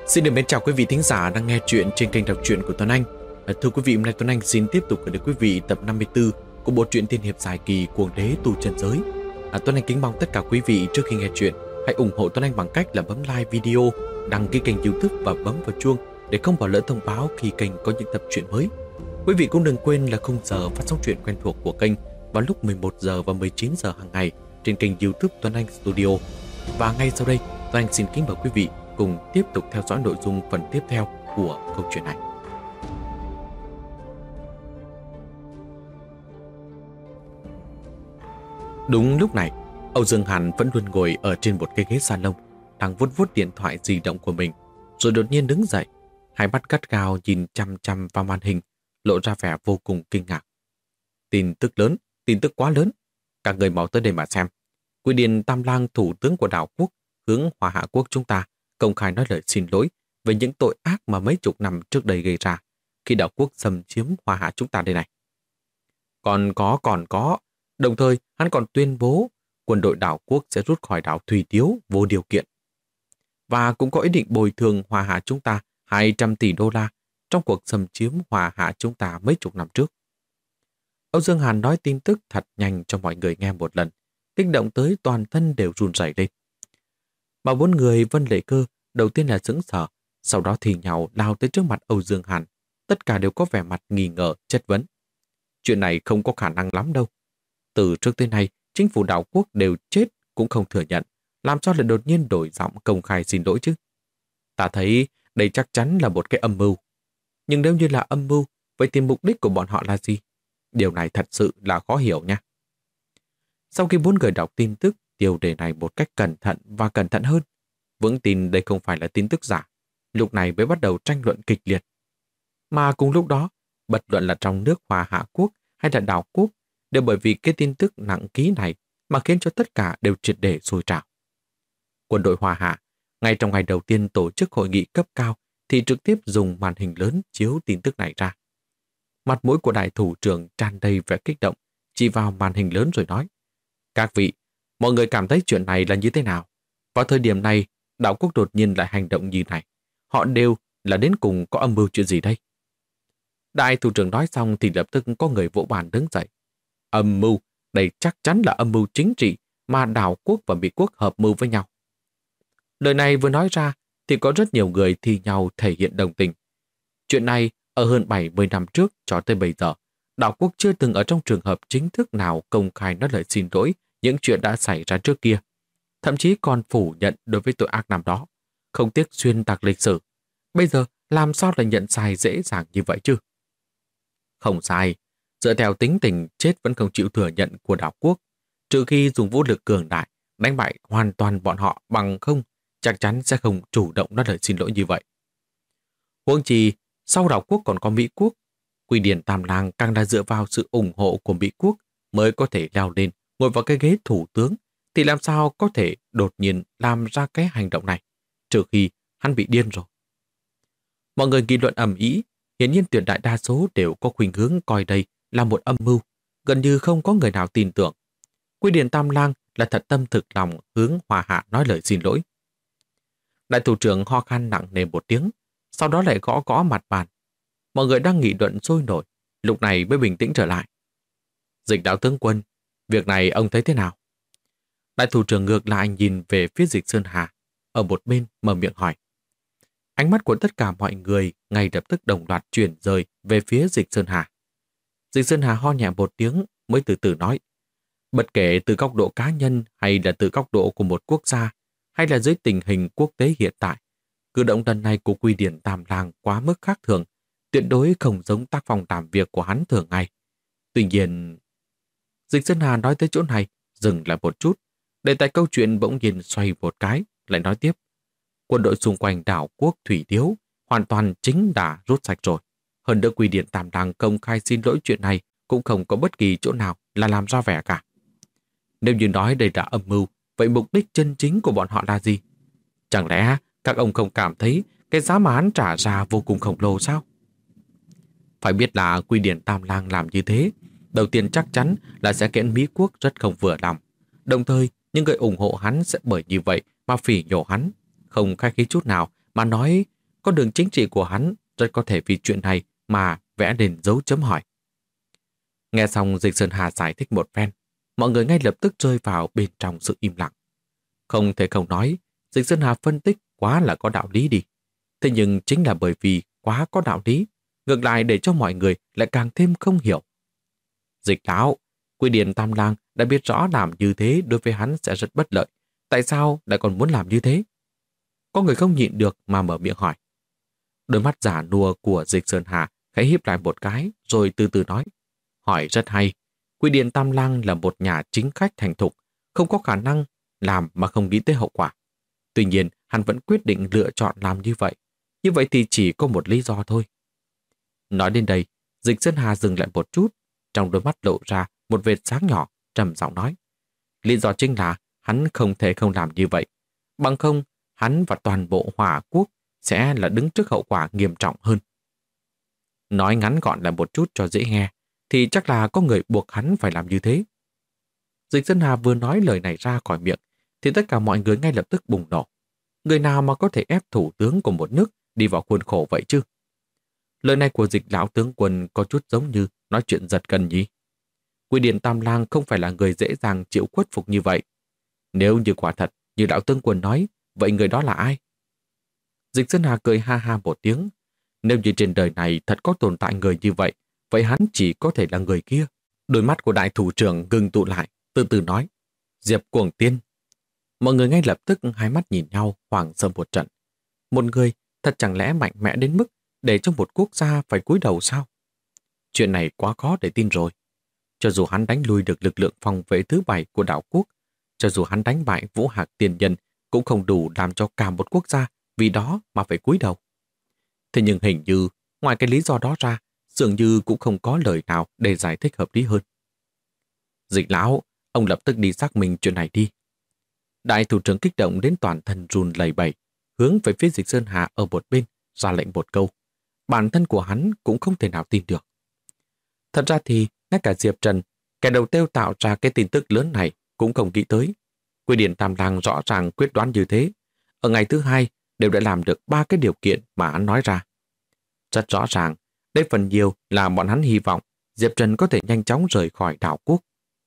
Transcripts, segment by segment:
Xin được mến chào quý vị thính giả đang nghe chuyện trên kênh đọc truyện của Tuấn Anh. Thưa quý vị, hôm nay Tuấn Anh xin tiếp tục gửi đến quý vị tập 54 của bộ truyện tiên hiệp dài kỳ Cuồng Đế Tu Chân Giới. Tuấn Anh kính mong tất cả quý vị trước khi nghe chuyện hãy ủng hộ Tuấn Anh bằng cách là bấm like video, đăng ký kênh YouTube và bấm vào chuông để không bỏ lỡ thông báo khi kênh có những tập truyện mới. Quý vị cũng đừng quên là khung giờ phát sóng truyện quen thuộc của kênh vào lúc 11 giờ và 19 giờ hàng ngày trên kênh YouTube Tuấn Anh Studio. Và ngay sau đây, Tuấn Anh xin kính mời quý vị cùng tiếp tục theo dõi nội dung phần tiếp theo của câu chuyện này. Đúng lúc này, Âu Dương Hàn vẫn luôn ngồi ở trên một cái ghế salon, đang vuốt vuốt điện thoại di động của mình, rồi đột nhiên đứng dậy, hai mắt gắt gao nhìn chăm chăm vào màn hình, lộ ra vẻ vô cùng kinh ngạc. Tin tức lớn, tin tức quá lớn, các người mau tới đây mà xem. Quy Điền Tam Lang, thủ tướng của đảo quốc, hướng Hoa Hạ quốc chúng ta, công khai nói lời xin lỗi về những tội ác mà mấy chục năm trước đây gây ra khi đảo quốc xâm chiếm Hoa Hạ chúng ta đây này. Còn có, đồng thời hắn còn tuyên bố quân đội đảo quốc sẽ rút khỏi đảo Thủy Tiếu vô điều kiện. Và cũng có ý định bồi thường Hoa Hạ chúng ta 200 tỷ đô la trong cuộc xâm chiếm Hoa Hạ chúng ta mấy chục năm trước. Âu Dương Hàn nói tin tức thật nhanh cho mọi người nghe một lần, kích động tới toàn thân đều run rẩy lên. Mà bốn người Vân Lệ Cơ đầu tiên là sững sờ, sau đó thì nhào lao tới trước mặt Âu Dương Hàn. Tất cả đều có vẻ mặt nghi ngờ, chất vấn. Chuyện này không có khả năng lắm đâu. Từ trước tới nay, chính phủ đảo quốc đều chết cũng không thừa nhận, làm sao lại đột nhiên đổi giọng công khai xin lỗi chứ? Ta thấy đây chắc chắn là một cái âm mưu. Nhưng nếu như là âm mưu, vậy thì mục đích của bọn họ là gì? Điều này thật sự là khó hiểu nha. Sau khi bốn người đọc tin tức tiêu đề này một cách cẩn thận và cẩn thận hơn, vững tin đây không phải là tin tức giả, lúc này mới bắt đầu tranh luận kịch liệt. Mà cùng lúc đó, bất luận là trong nước Hoa Hạ quốc hay là đảo quốc, đều bởi vì cái tin tức nặng ký này mà khiến cho tất cả đều triệt để sôi trào. Quân đội Hoa Hạ, ngay trong ngày đầu tiên tổ chức hội nghị cấp cao, thì trực tiếp dùng màn hình lớn chiếu tin tức này ra. Mặt mũi của đại thủ trưởng tràn đầy vẻ kích động, chỉ vào màn hình lớn rồi nói: Các vị, mọi người cảm thấy chuyện này là như thế nào? Vào thời điểm này, đảo quốc đột nhiên lại hành động như này. Họ đều là đến cùng có âm mưu chuyện gì đây? Đại thủ trưởng nói xong thì lập tức có người vỗ bàn đứng dậy. Âm mưu, đây chắc chắn là âm mưu chính trị mà đảo quốc và Mỹ quốc hợp mưu với nhau. Lời này vừa nói ra thì có rất nhiều người thi nhau thể hiện đồng tình. Chuyện này ở hơn 70 năm trước cho tới bây giờ, đảo quốc chưa từng ở trong trường hợp chính thức nào công khai nói lời xin lỗi những chuyện đã xảy ra trước kia. Thậm chí còn phủ nhận đối với tội ác năm đó, không tiếc xuyên tạc lịch sử. Bây giờ làm sao lại nhận sai dễ dàng như vậy chứ? Không sai, dựa theo tính tình chết vẫn không chịu thừa nhận của đảo quốc, trừ khi dùng vũ lực cường đại, đánh bại hoàn toàn bọn họ, bằng không, chắc chắn sẽ không chủ động nói lời xin lỗi như vậy. Huống chi, sau đảo quốc còn có Mỹ quốc, Quy Điền Tam Lang càng đã dựa vào sự ủng hộ của Mỹ quốc mới có thể leo lên, ngồi vào cái ghế thủ tướng, thì làm sao có thể đột nhiên làm ra cái hành động này, trừ khi hắn bị điên rồi. Mọi người nghị luận ầm ĩ, hiển nhiên tuyệt đại đa số đều có khuynh hướng coi đây là một âm mưu, gần như không có người nào tin tưởng. Quy Điền Tam Lang là thật tâm thực lòng hướng Hoa Hạ nói lời xin lỗi. Đại thủ trưởng ho khan nặng nề một tiếng, sau đó lại gõ gõ mặt bàn. Mọi người đang nghị luận sôi nổi, lúc này mới bình tĩnh trở lại. Dịch Đạo tướng quân, việc này ông thấy thế nào? Đại thủ trưởng ngược lại nhìn về phía Dịch Sơn Hà, ở một bên mở miệng hỏi. Ánh mắt của tất cả mọi người ngay lập tức đồng loạt chuyển rời về phía Dịch Sơn Hà. Dịch Sơn Hà ho nhẹ một tiếng mới từ từ nói. Bất kể từ góc độ cá nhân hay là từ góc độ của một quốc gia, hay là dưới tình hình quốc tế hiện tại, cử động lần này của Quy Điền Tam Lang quá mức khác thường, tuyệt đối không giống tác phong làm việc của hắn thường ngày. Tuy nhiên, Dịch Sơn Hà nói tới chỗ này, dừng lại một chút, để tại câu chuyện bỗng nhiên xoay một cái, lại nói tiếp. Quân đội xung quanh đảo quốc Thủy Tiếu hoàn toàn chính đã rút sạch rồi. Hơn nữa Quy Điền Tam Lang công khai xin lỗi chuyện này cũng không có bất kỳ chỗ nào là làm ra vẻ cả. Nếu như nói đây là âm mưu, vậy mục đích chân chính của bọn họ là gì? Chẳng lẽ các ông không cảm thấy cái giá mà hắn trả ra vô cùng khổng lồ sao? Phải biết là Quy Điền Tam Lang làm như thế, đầu tiên chắc chắn là sẽ khiến Mỹ quốc rất không vừa lòng. Đồng thời, những người ủng hộ hắn sẽ bởi như vậy mà phỉ nhổ hắn, không khách khí chút nào mà nói con đường chính trị của hắn rất có thể vì chuyện này mà vẽ lên dấu chấm hỏi. Nghe xong Dịch Sơn Hà giải thích một phen, mọi người ngay lập tức rơi vào bên trong sự im lặng. Không thể không nói, Dịch Sơn Hà phân tích quá là có đạo lý đi. Thế nhưng chính là bởi vì quá có đạo lý, ngược lại để cho mọi người lại càng thêm không hiểu. Dịch lão, Quy Điển Tam Lang đã biết rõ làm như thế đối với hắn sẽ rất bất lợi. Tại sao lại còn muốn làm như thế? Có người không nhịn được mà mở miệng hỏi. Đôi mắt giả nua của Dịch Sơn Hà khẽ híp lại một cái rồi từ từ nói. Hỏi rất hay. Quy Điển Tam Lang là một nhà chính khách thành thục, không có khả năng làm mà không nghĩ tới hậu quả. Tuy nhiên, hắn vẫn quyết định lựa chọn làm như vậy. Như vậy thì chỉ có một lý do thôi. Nói đến đây, Dịch Sơn Hà dừng lại một chút, trong đôi mắt lộ ra một vệt sáng nhỏ, trầm giọng nói. Lý do chính là hắn không thể không làm như vậy. Bằng không, hắn và toàn bộ Hỏa Quốc sẽ là đứng trước hậu quả nghiêm trọng hơn. Nói ngắn gọn lại một chút cho dễ nghe, thì chắc là có người buộc hắn phải làm như thế. Dịch Sơn Hà vừa nói lời này ra khỏi miệng, thì tất cả mọi người ngay lập tức bùng nổ. Người nào mà có thể ép thủ tướng của một nước đi vào khuôn khổ vậy chứ? Lời này của Dịch lão tướng quân có chút giống như nói chuyện giật gân nhỉ? Quy Điển Tam Lang không phải là người dễ dàng chịu khuất phục như vậy. Nếu như quả thật như lão tướng quân nói, vậy người đó là ai? Dịch Sơn Hà cười ha ha một tiếng. Nếu như trên đời này thật có tồn tại người như vậy, vậy hắn chỉ có thể là người kia. Đôi mắt của đại thủ trưởng ngừng tụ lại, từ từ nói. Diệp Cuồng Tiên. Mọi người ngay lập tức hai mắt nhìn nhau, hoảng sợ một trận. Một người thật chẳng lẽ mạnh mẽ đến mức để cho một quốc gia phải cúi đầu sao? Chuyện này quá khó để tin rồi. Cho dù hắn đánh lui được lực lượng phòng vệ thứ 7 của đảo quốc, cho dù hắn đánh bại Vũ Hạc Tiền Nhân, cũng không đủ làm cho cả một quốc gia vì đó mà phải cúi đầu. Thế nhưng hình như, ngoài cái lý do đó ra, dường như cũng không có lời nào để giải thích hợp lý hơn. Dịch lão, ông lập tức đi xác minh chuyện này đi. Đại thủ trưởng kích động đến toàn thân run lẩy bẩy, hướng về phía Dịch Sơn Hà ở một bên, ra lệnh một câu. Bản thân của hắn cũng không thể nào tin được. Thật ra thì, ngay cả Diệp Trần, kẻ đầu tiêu tạo ra cái tin tức lớn này, cũng không nghĩ tới. Quy Điển Tam Lang rõ ràng quyết đoán như thế. Ở ngày thứ 2, đều đã làm được 3 cái điều kiện mà hắn nói ra. Rất rõ ràng, đây phần nhiều là bọn hắn hy vọng Diệp Trần có thể nhanh chóng rời khỏi đảo quốc.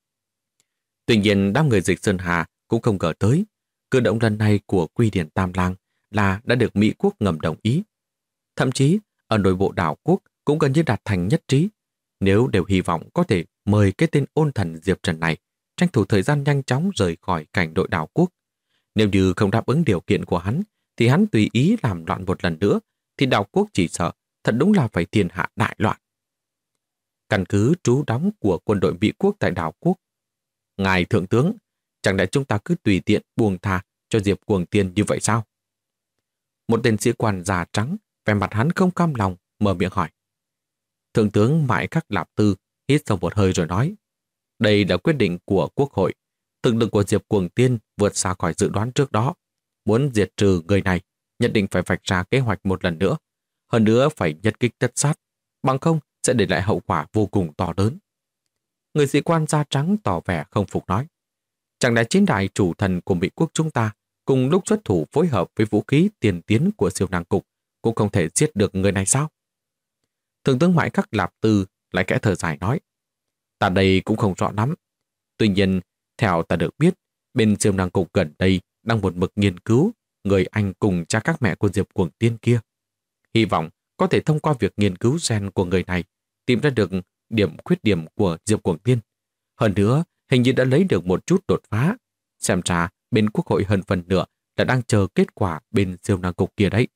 Tuy nhiên, đám người Dịch Sơn Hà cũng không ngờ tới. Cử động lần này của Quy Điển Tam Lang là đã được Mỹ quốc ngầm đồng ý. Thậm chí, ở nội bộ đảo quốc cũng gần như đạt thành nhất trí. Nếu đều hy vọng có thể mời cái tên ôn thần Diệp Trần này tranh thủ thời gian nhanh chóng rời khỏi cảnh đội đảo quốc. Nếu như không đáp ứng điều kiện của hắn, thì hắn tùy ý làm loạn một lần nữa, thì đảo quốc chỉ sợ thật đúng là phải thiên hạ đại loạn. Căn cứ trú đóng của quân đội Mỹ quốc tại đảo quốc. Ngài Thượng tướng, chẳng lẽ chúng ta cứ tùy tiện buông tha cho Diệp Cuồng Tiên như vậy sao? Một tên sĩ quan già trắng, vẻ mặt hắn không cam lòng, mở miệng hỏi. Thượng tướng Mãi Khắc Lạp Tư hít sâu một hơi rồi nói. Đây là quyết định của Quốc hội. Thực lực của Diệp Cuồng Tiên vượt xa khỏi dự đoán trước đó. Muốn diệt trừ người này, nhất định phải vạch ra kế hoạch một lần nữa. Hơn nữa phải nhất kích tất sát, bằng không sẽ để lại hậu quả vô cùng to lớn. Người sĩ quan da trắng tỏ vẻ không phục nói. Chẳng lẽ chiến đại chủ thần của Mỹ quốc chúng ta cùng lúc xuất thủ phối hợp với vũ khí tiền tiến của siêu năng cục cũng không thể giết được người này sao? Thượng tướng Mãi Khắc Lạp Tư lại kẽ thở dài nói. Ta đây cũng không rõ lắm. Tuy nhiên, theo ta được biết, bên siêu năng cục gần đây đang một mực nghiên cứu người anh cùng cha các mẹ của Diệp Cuồng Tiên kia. Hy vọng có thể thông qua việc nghiên cứu gen của người này tìm ra được khuyết điểm của Diệp Cuồng Tiên. Hơn nữa, hình như đã lấy được một chút đột phá. Xem ra bên Quốc hội hơn phần nữa là đang chờ kết quả bên siêu năng cục kia đấy.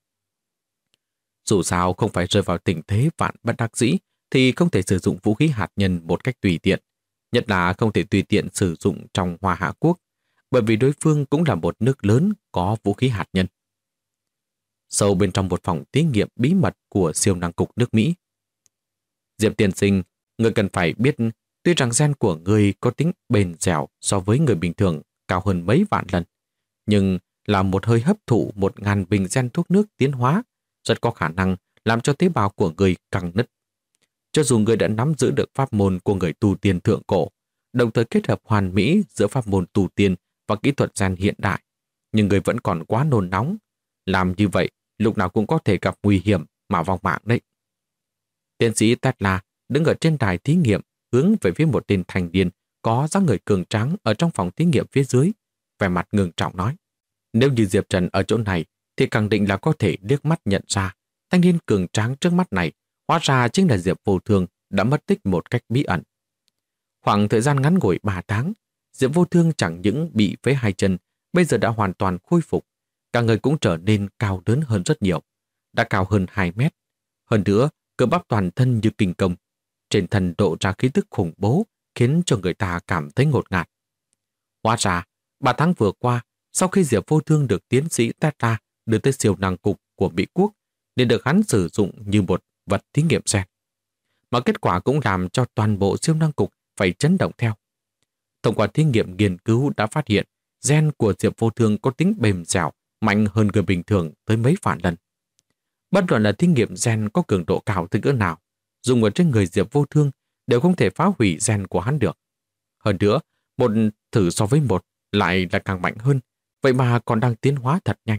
Dù sao không phải rơi vào tình thế vạn bất đắc dĩ thì không thể sử dụng vũ khí hạt nhân một cách tùy tiện. Nhất là không thể tùy tiện sử dụng trong Hoa Hạ Quốc, bởi vì đối phương cũng là một nước lớn có vũ khí hạt nhân. Sâu bên trong một phòng thí nghiệm bí mật của siêu năng cục nước Mỹ. Diệp tiên sinh, người cần phải biết tuy rằng gen của người có tính bền dẻo so với người bình thường cao hơn mấy vạn lần, nhưng là một hơi hấp thụ 1000 bình gen thuốc nước tiến hóa, rất có khả năng làm cho tế bào của người căng nứt. Cho dù người đã nắm giữ được pháp môn của người tu tiên thượng cổ, đồng thời kết hợp hoàn mỹ giữa pháp môn tu tiên và kỹ thuật gen hiện đại, nhưng người vẫn còn quá nôn nóng. Làm như vậy, lúc nào cũng có thể gặp nguy hiểm mà vong mạng đấy. Tiến sĩ Tesla đứng ở trên đài thí nghiệm hướng về phía một tên thanh niên có dáng người cường tráng ở trong phòng thí nghiệm phía dưới, vẻ mặt ngưng trọng nói. Nếu như Diệp Trần ở chỗ này thì khẳng định là có thể liếc mắt nhận ra thanh niên cường tráng trước mắt này hóa ra chính là Diệp Vô Thương đã mất tích một cách bí ẩn. Khoảng thời gian ngắn ngủi 3 tháng, Diệp Vô Thương chẳng những bị phế hai chân, bây giờ đã hoàn toàn khôi phục. Cả người cũng trở nên cao lớn hơn rất nhiều, đã cao hơn 2 mét. Hơn nữa, cơ bắp toàn thân như kinh công. Trên thân độ ra khí tức khủng bố, khiến cho người ta cảm thấy ngột ngạt. Hóa ra, 3 tháng vừa qua, sau khi Diệp Vô Thương được tiến sĩ Tesla đưa tới siêu năng cục của Mỹ Quốc, nên được hắn sử dụng như một vật thí nghiệm gen. Mà kết quả cũng làm cho toàn bộ siêu năng cục phải chấn động theo. Thông qua thí nghiệm nghiên cứu đã phát hiện gen của Diệp Vô Thương có tính bền dẻo, mạnh hơn người bình thường tới mấy vạn lần. Bất luận là thí nghiệm gen có cường độ cao tới cỡ nào, dùng ở trên người Diệp Vô Thương đều không thể phá hủy gen của hắn được. Hơn nữa, một thử so với một lại là càng mạnh hơn, vậy mà còn đang tiến hóa thật nhanh.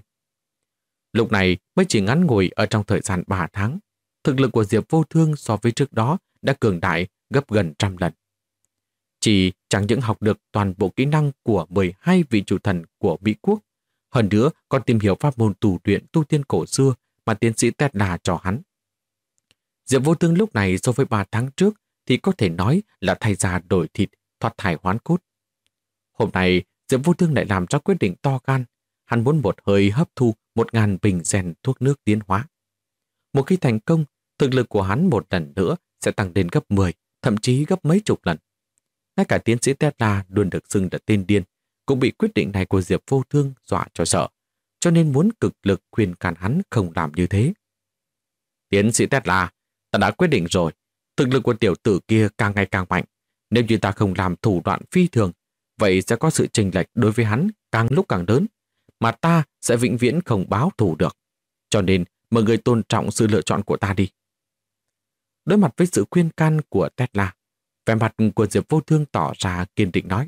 Lúc này mới chỉ ngắn ngủi ở trong thời gian 3 tháng, thực lực của Diệp Vô Thương so với trước đó đã cường đại gấp gần 100 lần. Chỉ chẳng những học được toàn bộ kỹ năng của 12 vị chủ thần của Mỹ Quốc, hơn nữa còn tìm hiểu pháp môn tu luyện tu tiên cổ xưa mà tiến sĩ Tesla cho hắn. Diệp Vô Thương lúc này so với 3 tháng trước thì có thể nói là thay da đổi thịt, thoát thai hoán cốt. Hôm nay, Diệp Vô Thương lại làm ra quyết định to gan. Hắn muốn một hơi hấp thu 1000 bình gen thuốc nước tiến hóa. Một khi thành công, thực lực của hắn một lần nữa sẽ tăng lên gấp 10, thậm chí gấp mấy chục lần. Ngay cả tiến sĩ Tesla luôn được xưng là tên điên, cũng bị quyết định này của Diệp Vô Thương dọa cho sợ, cho nên muốn cực lực khuyên can hắn không làm như thế. Tiến sĩ Tesla, ta đã quyết định rồi, thực lực của tiểu tử kia càng ngày càng mạnh. Nếu như ta không làm thủ đoạn phi thường, vậy sẽ có sự chênh lệch đối với hắn càng lúc càng lớn, mà ta sẽ vĩnh viễn không báo thù được. Cho nên, mọi người tôn trọng sự lựa chọn của ta đi. Đối mặt với sự khuyên can của Tesla, vẻ mặt của Diệp Vô Thương tỏ ra kiên định nói.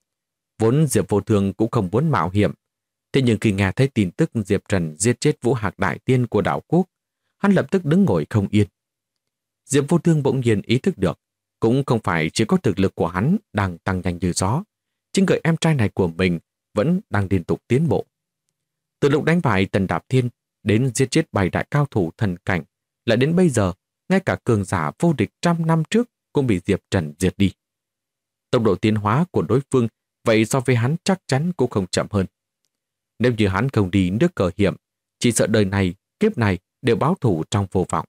Vốn Diệp Vô Thương cũng không muốn mạo hiểm, thế nhưng khi nghe thấy tin tức Diệp Trần giết chết Vũ Hạc Đại Tiên của đảo quốc, hắn lập tức đứng ngồi không yên. Diệp Vô Thương bỗng nhiên ý thức được, cũng không phải chỉ có thực lực của hắn đang tăng nhanh như gió, chính người em trai này của mình vẫn đang liên tục tiến bộ. Từ lúc đánh bại Tần Đạp Thiên đến giết chết 7 đại cao thủ thần cảnh, lại đến bây giờ, ngay cả cường giả vô địch 100 năm trước cũng bị Diệp Trần diệt đi. Tốc độ tiến hóa của đối phương vậy so với hắn chắc chắn cũng không chậm hơn. Nếu như hắn không đi nước cờ hiểm, chỉ sợ đời này, kiếp này đều báo thủ trong vô vọng.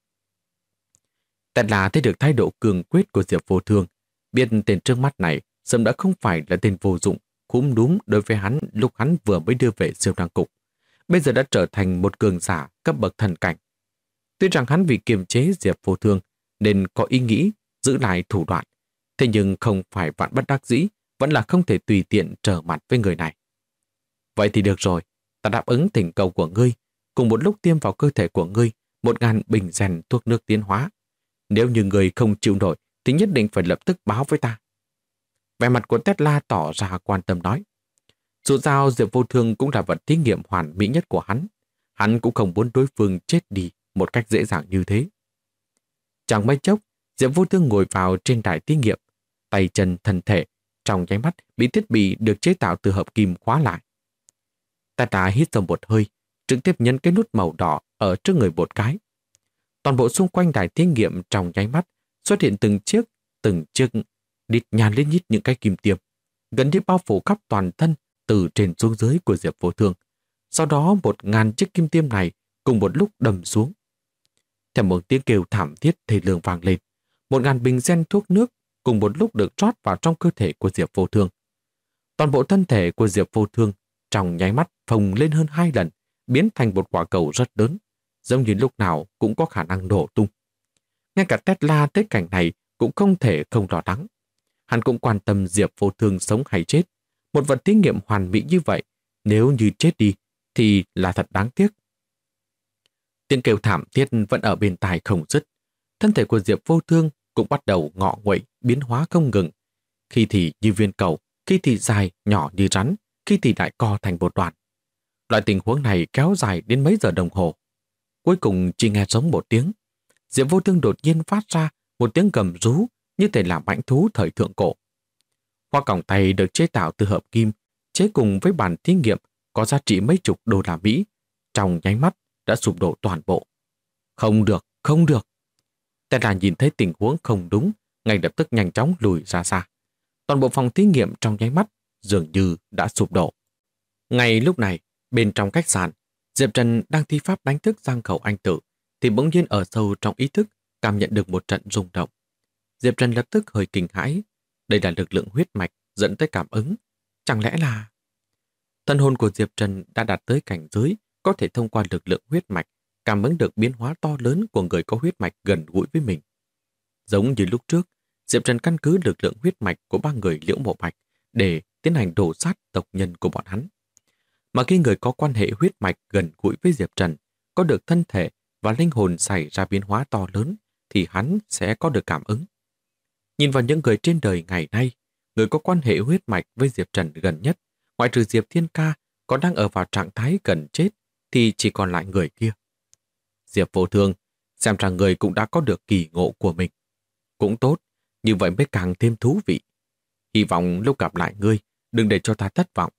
Tesla thấy được thái độ cường quyết của Diệp Vô Thương, biết tên trước mắt này sớm đã không phải là tên vô dụng, khúm núm đối với hắn lúc hắn vừa mới đưa về siêu năng cục. Bây giờ đã trở thành một cường giả cấp bậc thần cảnh. Tuy rằng hắn vì kiềm chế Diệp Vô Thương nên có ý nghĩ giữ lại thủ đoạn, thế nhưng không phải vạn bất đắc dĩ, vẫn là không thể tùy tiện trở mặt với người này. Vậy thì được rồi, ta đáp ứng thỉnh cầu của ngươi, cùng một lúc tiêm vào cơ thể của ngươi 1000 bình gen thuốc nước tiến hóa. Nếu như ngươi không chịu nổi thì nhất định phải lập tức báo với ta. Vẻ mặt của Tesla tỏ ra quan tâm nói. Dù sao Diệp Vô Thương cũng là vật thí nghiệm hoàn mỹ nhất của hắn. Hắn cũng không muốn đối phương chết đi một cách dễ dàng như thế. Chẳng mấy chốc, Diệp Vô Thương ngồi vào trên đài thí nghiệm, tay chân thân thể trong nháy mắt bị thiết bị được chế tạo từ hợp kim khóa lại. Tesla hít sâu một hơi, trực tiếp nhấn cái nút màu đỏ ở trước người một cái. Toàn bộ xung quanh đài thí nghiệm trong nháy mắt xuất hiện từng chiếc đít nhàn lên nhít những cái kim tiêm, gần như bao phủ khắp toàn thân từ trên xuống dưới của Diệp Vô Thương. Sau đó 1000 chiếc kim tiêm này cùng một lúc đâm xuống. Theo một tiếng kêu thảm thiết thê lương vang lên, 1000 bình gen thuốc nước cùng một lúc được rót vào trong cơ thể của Diệp Vô Thương. Toàn bộ thân thể của Diệp Vô Thương trong nháy mắt phồng lên hơn 2 lần, biến thành một quả cầu rất lớn, giống như lúc nào cũng có khả năng nổ tung. Ngay cả Tesla tới cảnh này cũng không thể không lo lắng. Hắn cũng quan tâm Diệp Vô Thương sống hay chết. Một vật thí nghiệm hoàn mỹ như vậy, nếu như chết đi thì là thật đáng tiếc. Tiếng kêu thảm thiết vẫn ở bên tai không dứt. Thân thể của Diệp Vô Thương cũng bắt đầu ngọ nguậy, biến hóa không ngừng. Khi thì như viên cầu, khi thì dài, nhỏ như rắn, khi thì lại co thành một đoạn. Loại tình huống này kéo dài đến mấy giờ đồng hồ. Cuối cùng chỉ nghe giống một tiếng. Diệp Vô Thương đột nhiên phát ra một tiếng gầm rú như thể là mãnh thú thời thượng cổ. Hoa còng tay được chế tạo từ hợp kim, chế cùng với bàn thí nghiệm có giá trị mấy chục đô la Mỹ, trong nháy mắt đã sụp đổ toàn bộ. Không được, không được. Tesla nhìn thấy tình huống không đúng, ngay lập tức nhanh chóng lùi ra xa. Toàn bộ phòng thí nghiệm trong nháy mắt dường như đã sụp đổ. Ngay lúc này, bên trong khách sạn, Diệp Trần đang thi pháp đánh thức Giang Khẩu Anh Tử, thì bỗng nhiên ở sâu trong ý thức cảm nhận được một trận rung động. Diệp Trần lập tức hơi kinh hãi. Đây là lực lượng huyết mạch dẫn tới cảm ứng. Chẳng lẽ là... Thần hồn của Diệp Trần đã đạt tới cảnh giới có thể thông qua lực lượng huyết mạch cảm ứng được biến hóa to lớn của người có huyết mạch gần gũi với mình. Giống như lúc trước, Diệp Trần căn cứ lực lượng huyết mạch của ba người Liễu Mộ Bạch để tiến hành đổ sát tộc nhân của bọn hắn. Mà khi người có quan hệ huyết mạch gần gũi với Diệp Trần có được thân thể và linh hồn xảy ra biến hóa to lớn thì hắn sẽ có được cảm ứng. Nhìn vào những người trên đời ngày nay, người có quan hệ huyết mạch với Diệp Trần gần nhất, ngoại trừ Diệp Thiên Ca còn đang ở vào trạng thái gần chết thì chỉ còn lại người kia. Diệp Vô Thương, xem ra người cũng đã có được kỳ ngộ của mình. Cũng tốt, như vậy mới càng thêm thú vị. Hy vọng lúc gặp lại ngươi, đừng để cho ta thất vọng.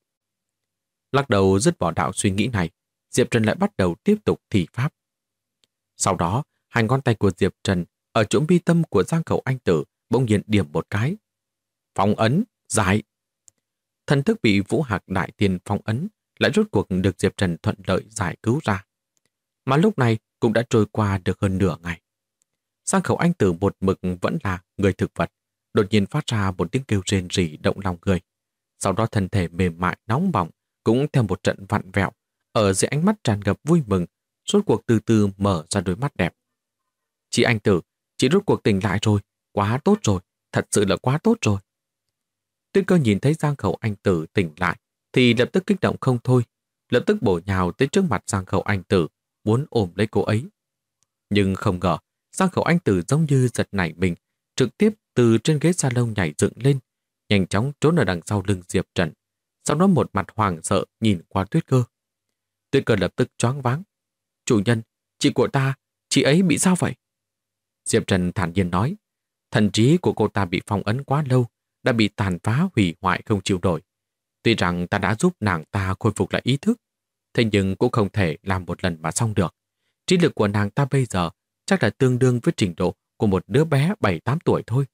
Lắc đầu dứt bỏ đạo suy nghĩ này, Diệp Trần lại bắt đầu tiếp tục thi pháp. Sau đó, hai ngón tay của Diệp Trần ở chỗ mi tâm của Giang Khẩu Anh Tử bỗng nhiên điểm một cái. Phong ấn, giải. Thần thức bị Vũ Hạc Đại Tiên phong ấn lại rốt cuộc được Diệp Trần thuận lợi giải cứu ra. Mà lúc này cũng đã trôi qua được hơn nửa ngày. Giang Khẩu Anh Tử một mực vẫn là người thực vật, đột nhiên phát ra một tiếng kêu rền rỉ động lòng người. Sau đó thân thể mềm mại nóng bỏng cũng theo một trận vặn vẹo, ở dưới ánh mắt tràn ngập vui mừng, rốt cuộc từ từ mở ra đôi mắt đẹp. Chị Anh Tử, chị rốt cuộc tỉnh lại rồi, quá tốt rồi, thật sự là quá tốt rồi. Tuyết Cơ nhìn thấy Giang Khẩu Anh Tử tỉnh lại thì lập tức kích động không thôi, lập tức bổ nhào tới trước mặt Giang Khẩu Anh Tử, muốn ôm lấy cô ấy. Nhưng không ngờ, Giang Khẩu Anh Tử giống như giật nảy mình, trực tiếp từ trên ghế salon nhảy dựng lên, nhanh chóng trốn ở đằng sau lưng Diệp Trần, sau đó một mặt hoảng sợ nhìn qua Tuyết Cơ. Tuyết Cơ lập tức choáng váng. Chủ nhân, chị của ta, chị ấy bị sao vậy? Diệp Trần thản nhiên nói, thần trí của cô ta bị phong ấn quá lâu, đã bị tàn phá hủy hoại không chịu nổi. Tuy rằng ta đã giúp nàng ta khôi phục lại ý thức, thế nhưng cũng không thể làm một lần mà xong được. Trí lực của nàng ta bây giờ chắc là tương đương với trình độ của một đứa bé 7-8 tuổi thôi.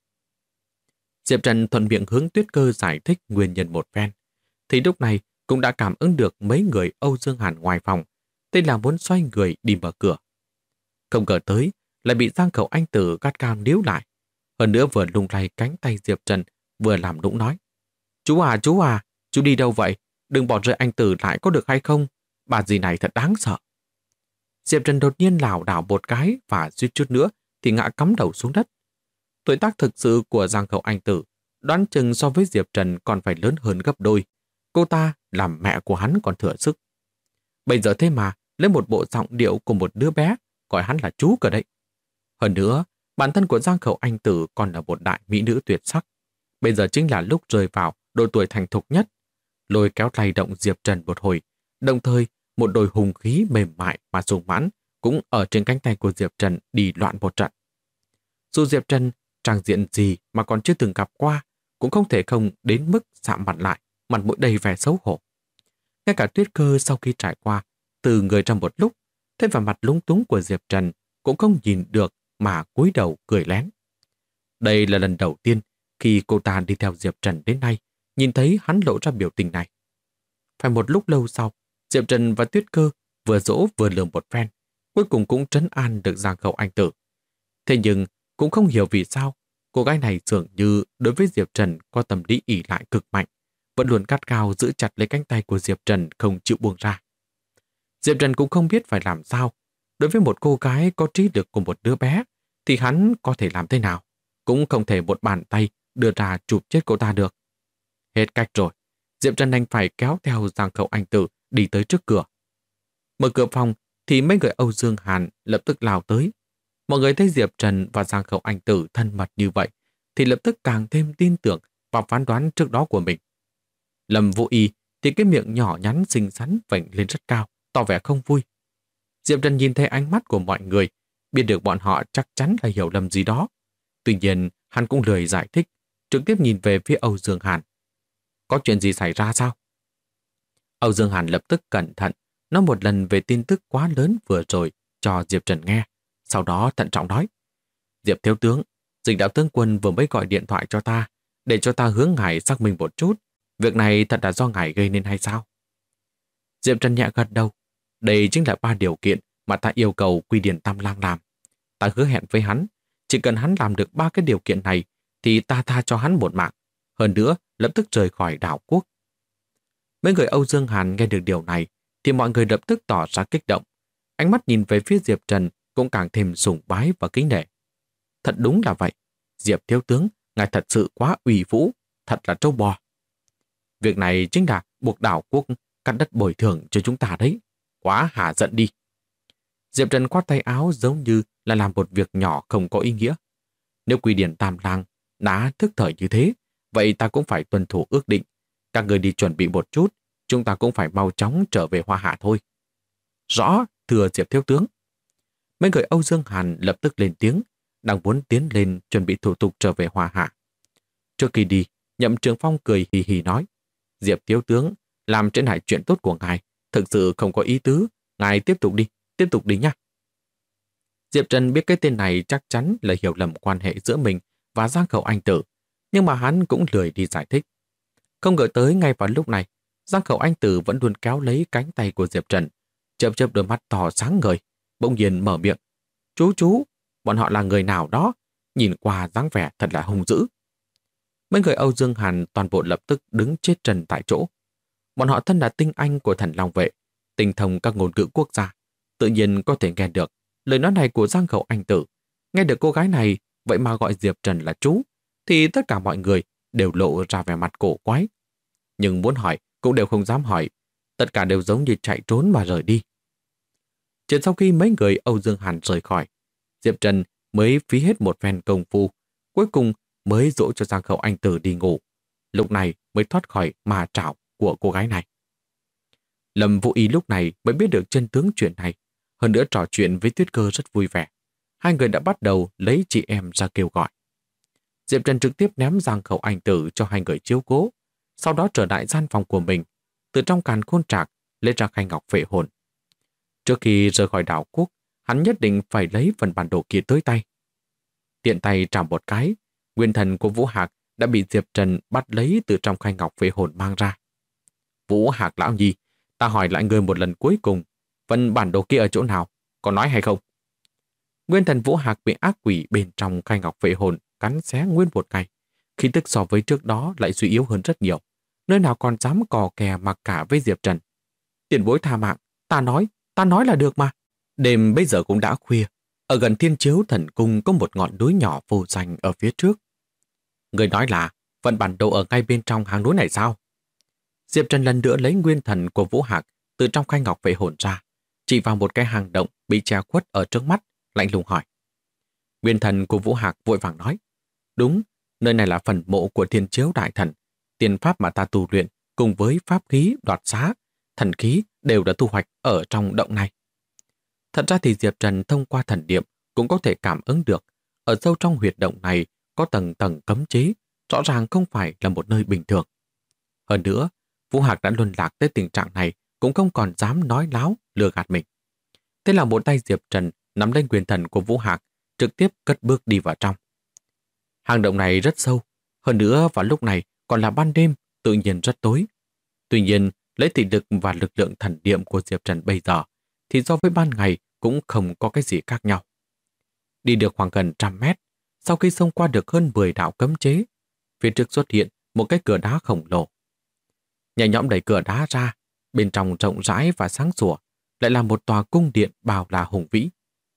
Diệp Trần thuận miệng hướng Tuyết Cơ giải thích nguyên nhân một phen. Thì lúc này cũng đã cảm ứng được mấy người Âu Dương Hàn ngoài phòng, tên là muốn xoay người đi mở cửa. Không ngờ tới, lại bị Giang Khẩu Anh Tử gắt gao níu lại. Hơn nữa vừa lung lay cánh tay Diệp Trần, vừa làm nũng nói. Chú à, chú đi đâu vậy? Đừng bỏ rơi anh Tử lại có được hay không? Bà dì này thật đáng sợ. Diệp Trần đột nhiên lảo đảo một cái và suýt chút nữa thì ngã cắm đầu xuống đất. Tuổi tác thực sự của Giang Khẩu Anh Tử đoán chừng so với Diệp Trần còn phải lớn hơn gấp đôi. Cô ta làm mẹ của hắn còn thừa sức. Bây giờ thế mà lấy một bộ giọng điệu của một đứa bé gọi hắn là chú cơ đấy. Hơn nữa, bản thân của Giang Khẩu Anh Tử còn là một đại mỹ nữ tuyệt sắc. Bây giờ chính là lúc rơi vào độ tuổi thành thục nhất. Lôi kéo lay động Diệp Trần một hồi, đồng thời một đôi hùng khí mềm mại mà sung mãn cũng ở trên cánh tay của Diệp Trần đi loạn một trận. Dù Diệp Trần trang diện gì mà còn chưa từng gặp qua, cũng không thể không đến mức sạm mặt lại, mặt mũi đầy vẻ xấu hổ. Ngay cả Tuyết Cơ sau khi trải qua từ người trong một lúc, thế vào mặt lúng túng của Diệp Trần cũng không nhìn được mà cúi đầu cười lén. Đây là lần đầu tiên khi cô ta đi theo Diệp Trần đến nay, nhìn thấy hắn lộ ra biểu tình này. Phải một lúc lâu sau, Diệp Trần và Tuyết Cơ vừa dỗ vừa lườm một phen, cuối cùng cũng trấn an được Giang Khẩu Anh Tử. Thế nhưng cũng không hiểu vì sao cô gái này dường như đối với Diệp Trần có tâm lý ỷ lại cực mạnh, vẫn luôn gắt gao giữ chặt lấy cánh tay của Diệp Trần không chịu buông ra. Diệp Trần cũng không biết phải làm sao. Đối với một cô gái có trí lực của một đứa bé thì hắn có thể làm thế nào, cũng không thể một bàn tay đưa ra chụp chết cô ta được. Hết cách rồi, Diệp Trần đành phải kéo theo Giang Khẩu Anh Tử đi tới trước cửa. Mở cửa phòng thì mấy người Âu Dương Hàn lập tức lao tới. Mọi người thấy Diệp Trần và Giang Khẩu Anh Tử thân mật như vậy thì lập tức càng thêm tin tưởng vào phán đoán trước đó của mình. Lâm Vũ Y thì cái miệng nhỏ nhắn xinh xắn vểnh lên rất cao, tỏ vẻ không vui. Diệp Trần nhìn thấy ánh mắt của mọi người, biết được bọn họ chắc chắn là hiểu lầm gì đó. Tuy nhiên, hắn cũng lười giải thích, trực tiếp nhìn về phía Âu Dương Hàn. Có chuyện gì xảy ra sao? Âu Dương Hàn lập tức cẩn thận, nói một lần về tin tức quá lớn vừa rồi cho Diệp Trần nghe. Sau đó thận trọng nói. Diệp thiếu tướng, Dịch đạo tướng quân vừa mới gọi điện thoại cho ta, để cho ta hướng ngài xác minh một chút. Việc này thật là do ngài gây nên hay sao? Diệp Trần nhẹ gật đầu. Đây chính là 3 điều kiện mà ta yêu cầu Quy Điển Tam Lang làm. Ta hứa hẹn với hắn, chỉ cần hắn làm được 3 cái điều kiện này, thì ta tha cho hắn một mạng. Hơn nữa, lập tức rời khỏi đảo quốc. Mấy người Âu Dương Hàn nghe được điều này, thì mọi người lập tức tỏ ra kích động. Ánh mắt nhìn về phía Diệp Trần cũng càng thêm sùng bái và kính nể. Thật đúng là vậy. Diệp thiếu tướng, ngài thật sự quá uy vũ, thật là trâu bò. Việc này chính là buộc đảo quốc cắt đất bồi thường cho chúng ta đấy. Quá hả giận đi. Diệp Trần khoát tay áo giống như là làm một việc nhỏ không có ý nghĩa. Nếu Quy Điển Tam Lang đã thức thời như thế, vậy ta cũng phải tuân thủ ước định. Các người đi chuẩn bị một chút, chúng ta cũng phải mau chóng trở về Hoa Hạ thôi. Rõ, thưa Diệp thiếu tướng. Mấy người Âu Dương Hàn lập tức lên tiếng, đang muốn tiến lên chuẩn bị thủ tục trở về Hoa Hạ. Trước khi đi, Nhậm Trường Phong cười hì hì nói, Diệp thiếu tướng, làm trên hại chuyện tốt của ngài, thực sự không có ý tứ, ngài tiếp tục đi nha. Diệp Trần biết cái tên này chắc chắn là hiểu lầm quan hệ giữa mình và Giang Khẩu Anh Tử, nhưng mà hắn cũng lười đi giải thích. Không ngờ tới ngay vào lúc này, Giang Khẩu Anh Tử vẫn luôn kéo lấy cánh tay của Diệp Trần, chớp đôi mắt to sáng ngời, bỗng nhiên mở miệng. Chú, bọn họ là người nào đó, nhìn qua dáng vẻ thật là hung dữ. Mấy người Âu Dương Hàn toàn bộ lập tức đứng chết trần tại chỗ. Bọn họ thân là tinh anh của Thần Long Vệ, tinh thông các ngôn ngữ quốc gia, tự nhiên có thể nghe được lời nói này của Giang Khẩu Anh Tử. Nghe được cô gái này vậy mà gọi Diệp Trần là chú, thì tất cả mọi người đều lộ ra vẻ mặt cổ quái. Nhưng muốn hỏi cũng đều không dám hỏi, tất cả đều giống như chạy trốn mà rời đi. Chỉ sau khi mấy người Âu Dương Hàn rời khỏi, Diệp Trần mới phí hết một phen công phu, cuối cùng mới dỗ cho Giang Khẩu Anh Tử đi ngủ. Lúc này mới thoát khỏi ma trảo của cô gái này. Lâm Vũ Ý lúc này mới biết được chân tướng chuyện này, hơn nữa trò chuyện với Tuyết Cơ rất vui vẻ. Hai người đã bắt đầu lấy chị em ra kêu gọi. Diệp Trần trực tiếp ném Giang Khẩu Anh Tử cho hai người chiếu cố, sau đó trở lại gian phòng của mình, từ trong càn khôn trạc lấy ra khay ngọc phệ hồn. Trước khi rời khỏi đảo quốc, hắn nhất định phải lấy phần bản đồ kia tới tay. Tiện tay trảm một cái, nguyên thần của Vũ Hạc đã bị Diệp Trần bắt lấy từ trong khay ngọc phệ hồn mang ra. Vũ Hạc lão nhi, ta hỏi lại người một lần cuối cùng, phần bản đồ kia ở chỗ nào, có nói hay không? Nguyên thần Vũ Hạc bị ác quỷ bên trong khay ngọc phệ hồn cắn xé nguyên một ngày, khí tức so với trước đó lại suy yếu hơn rất nhiều, nơi nào còn dám cò kè mặc cả với Diệp Trần. Tiền bối tha mạng, ta nói là được mà. Đêm bây giờ cũng đã khuya, ở gần Thiên Chiếu Thần Cung có một ngọn núi nhỏ vô danh ở phía trước. Người nói là phần bản đồ ở ngay bên trong hang núi này sao? Diệp Trần lần nữa lấy nguyên thần của Vũ Hạc từ trong khay ngọc phệ hồn ra, chỉ vào một cái hang động bị che khuất ở trước mắt, lạnh lùng hỏi. Nguyên thần của Vũ Hạc vội vàng nói, đúng, nơi này là phần mộ của Thiên Chiếu Đại Thần. Tiền pháp mà ta tu luyện cùng với pháp khí đoạt xá, thần khí đều đã thu hoạch ở trong động này. Thật ra thì Diệp Trần thông qua thần niệm cũng có thể cảm ứng được, ở sâu trong huyệt động này có tầng tầng cấm chế, rõ ràng không phải là một nơi bình thường. Hơn nữa, Vũ Hạc đã luân lạc tới tình trạng này cũng không còn dám nói láo, lừa gạt mình. Thế là một tay Diệp Trần nắm lên quyền thần của Vũ Hạc, trực tiếp cất bước đi vào trong. Hang động này rất sâu, hơn nữa vào lúc này còn là ban đêm, tự nhiên rất tối. Tuy nhiên, lấy thị lực và lực lượng thần niệm của Diệp Trần bây giờ, thì so với ban ngày cũng không có cái gì khác nhau. Đi được khoảng gần 100 mét, sau khi xông qua được hơn 10 đạo cấm chế, phía trước xuất hiện một cái cửa đá khổng lồ. Nhẹ nhõm đẩy cửa đá ra, bên trong rộng rãi và sáng sủa, lại là một tòa cung điện bao la hùng vĩ.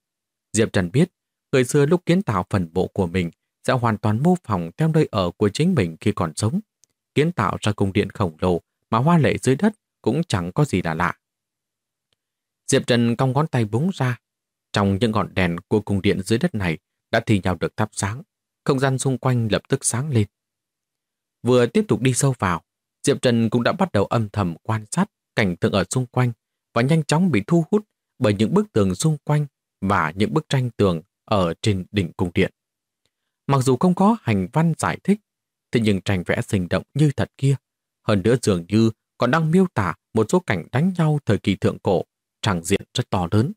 Diệp Trần biết, người xưa lúc kiến tạo phần mộ của mình sẽ hoàn toàn mô phỏng theo nơi ở của chính mình khi còn sống. Kiến tạo ra cung điện khổng lồ mà hoa lệ dưới đất cũng chẳng có gì là lạ. Diệp Trần cong ngón tay búng ra. Trong những ngọn đèn của cung điện dưới đất này đã thì nhau được thắp sáng, không gian xung quanh lập tức sáng lên. Vừa tiếp tục đi sâu vào, Diệp Trần cũng đã bắt đầu âm thầm quan sát cảnh tượng ở xung quanh và nhanh chóng bị thu hút bởi những bức tường xung quanh và những bức tranh tường ở trên đỉnh cung điện. Mặc dù không có hành văn giải thích, thế nhưng tranh vẽ sinh động như thật kia, hơn nữa dường như còn đang miêu tả một số cảnh đánh nhau thời kỳ thượng cổ, tràng diện rất to lớn.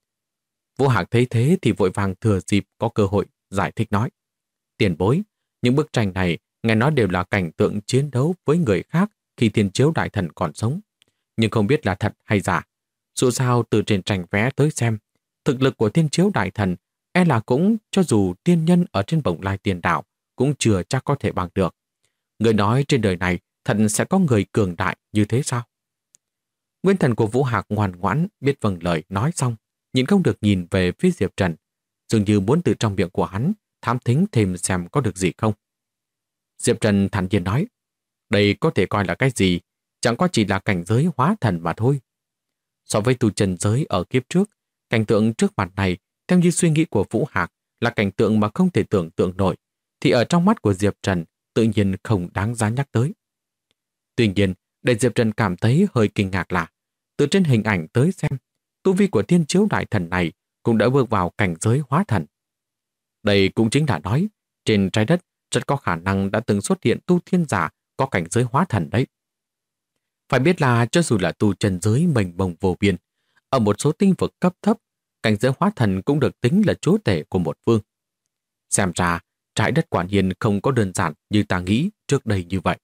Vũ Hạc thấy thế thì vội vàng thừa dịp có cơ hội giải thích nói: Tiền bối, những bức tranh này nghe nói đều là cảnh tượng chiến đấu với người khác khi Thiên Chiếu Đại Thần còn sống, nhưng không biết là thật hay giả. Dù sao từ trên tranh vẽ tới xem, thực lực của Thiên Chiếu Đại Thần e là cũng cho dù tiên nhân ở trên Bồng Lai Tiền Đảo cũng chưa chắc có thể bằng được. Người nói trên đời này thật sẽ có người cường đại như thế sao? Nguyên thần của Vũ Hạc ngoan ngoãn biết vâng lời nói xong, nhìn không được nhìn về phía Diệp Trần, dường như muốn từ trong miệng của hắn thám thính thêm xem có được gì không. Diệp Trần thản nhiên nói: Đây có thể coi là cái gì, chẳng qua chỉ là cảnh giới hóa thần mà thôi. So với tu chân giới ở kiếp trước, cảnh tượng trước mặt này, theo như suy nghĩ của Vũ Hạc, là cảnh tượng mà không thể tưởng tượng nổi, thì ở trong mắt của Diệp Trần tự nhiên không đáng giá nhắc tới. Tuy nhiên, để Diệp Trần cảm thấy hơi kinh ngạc là, từ trên hình ảnh tới xem, tu vi của Thiên Chiếu Đại Thần này cũng đã bước vào cảnh giới hóa thần. Đây cũng chính là nói, trên trái đất rất có khả năng đã từng xuất hiện tu thiên giả có cảnh giới hóa thần đấy. Phải biết là cho dù là tu chân giới mênh mông vô biên, ở một số tinh vực cấp thấp, cảnh giới hóa thần cũng được tính là chúa tể của một phương. Xem ra, trái đất quả nhiên không có đơn giản như ta nghĩ trước đây như vậy.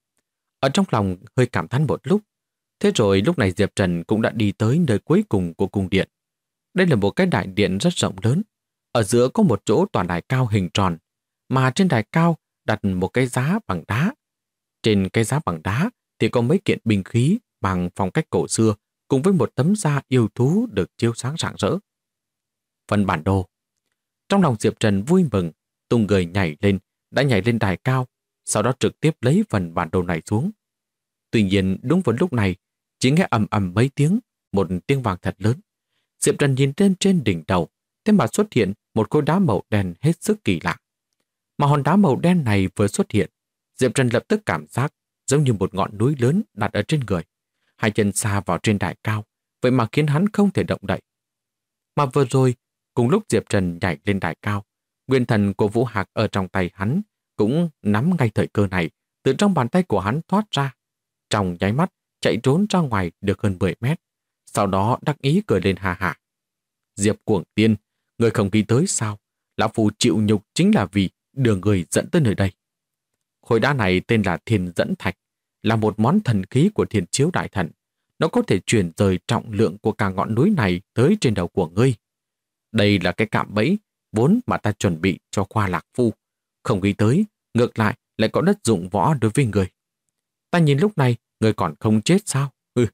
Ở trong lòng hơi cảm thán một lúc, thế rồi lúc này Diệp Trần cũng đã đi tới nơi cuối cùng của cung điện. Đây là một cái đại điện rất rộng lớn. Ở giữa có một chỗ tòa đài cao hình tròn, mà trên đài cao đặt một cái giá bằng đá. Trên cái giá bằng đá thì có mấy kiện binh khí bằng phong cách cổ xưa cùng với một tấm da yêu thú được chiếu sáng rạng rỡ. Phần bản đồ. Trong lòng Diệp Trần vui mừng, tung người nhảy lên, đã nhảy lên đài cao, sau đó trực tiếp lấy phần bản đồ này xuống. Tuy nhiên đúng vào lúc này, chỉ nghe ầm ầm mấy tiếng, một tiếng vang thật lớn. Diệp Trần nhìn lên trên đỉnh đầu, thế mà xuất hiện một khối đá màu đen hết sức kỳ lạ. Mà hòn đá màu đen này vừa xuất hiện, Diệp Trần lập tức cảm giác giống như một ngọn núi lớn đặt ở trên người. Hai chân xa vào trên đài cao, vậy mà khiến hắn không thể động đậy. Mà vừa rồi, cùng lúc Diệp Trần nhảy lên đài cao, nguyên thần của Vũ Hạc ở trong tay hắn cũng nắm ngay thời cơ này, từ trong bàn tay của hắn thoát ra. Trong nháy mắt, chạy trốn ra ngoài được hơn 10 mét. Sau đó đắc ý cười lên hà hà. Diệp Cuồng Tiên, người không nghĩ tới sao? Lão Phu chịu nhục chính là vì đưa người dẫn tới nơi đây. Khối đá này tên là Thiên Dẫn Thạch, là một món thần khí của Thiên Chiếu Đại Thần. Nó có thể chuyển rời trọng lượng của cả ngọn núi này tới trên đầu của ngươi. Đây là cái cạm bẫy vốn mà ta chuẩn bị cho Khoa Lạc Phu. Không nghĩ tới, ngược lại có đất dụng võ đối với người. Ta nhìn lúc này, người còn không chết sao?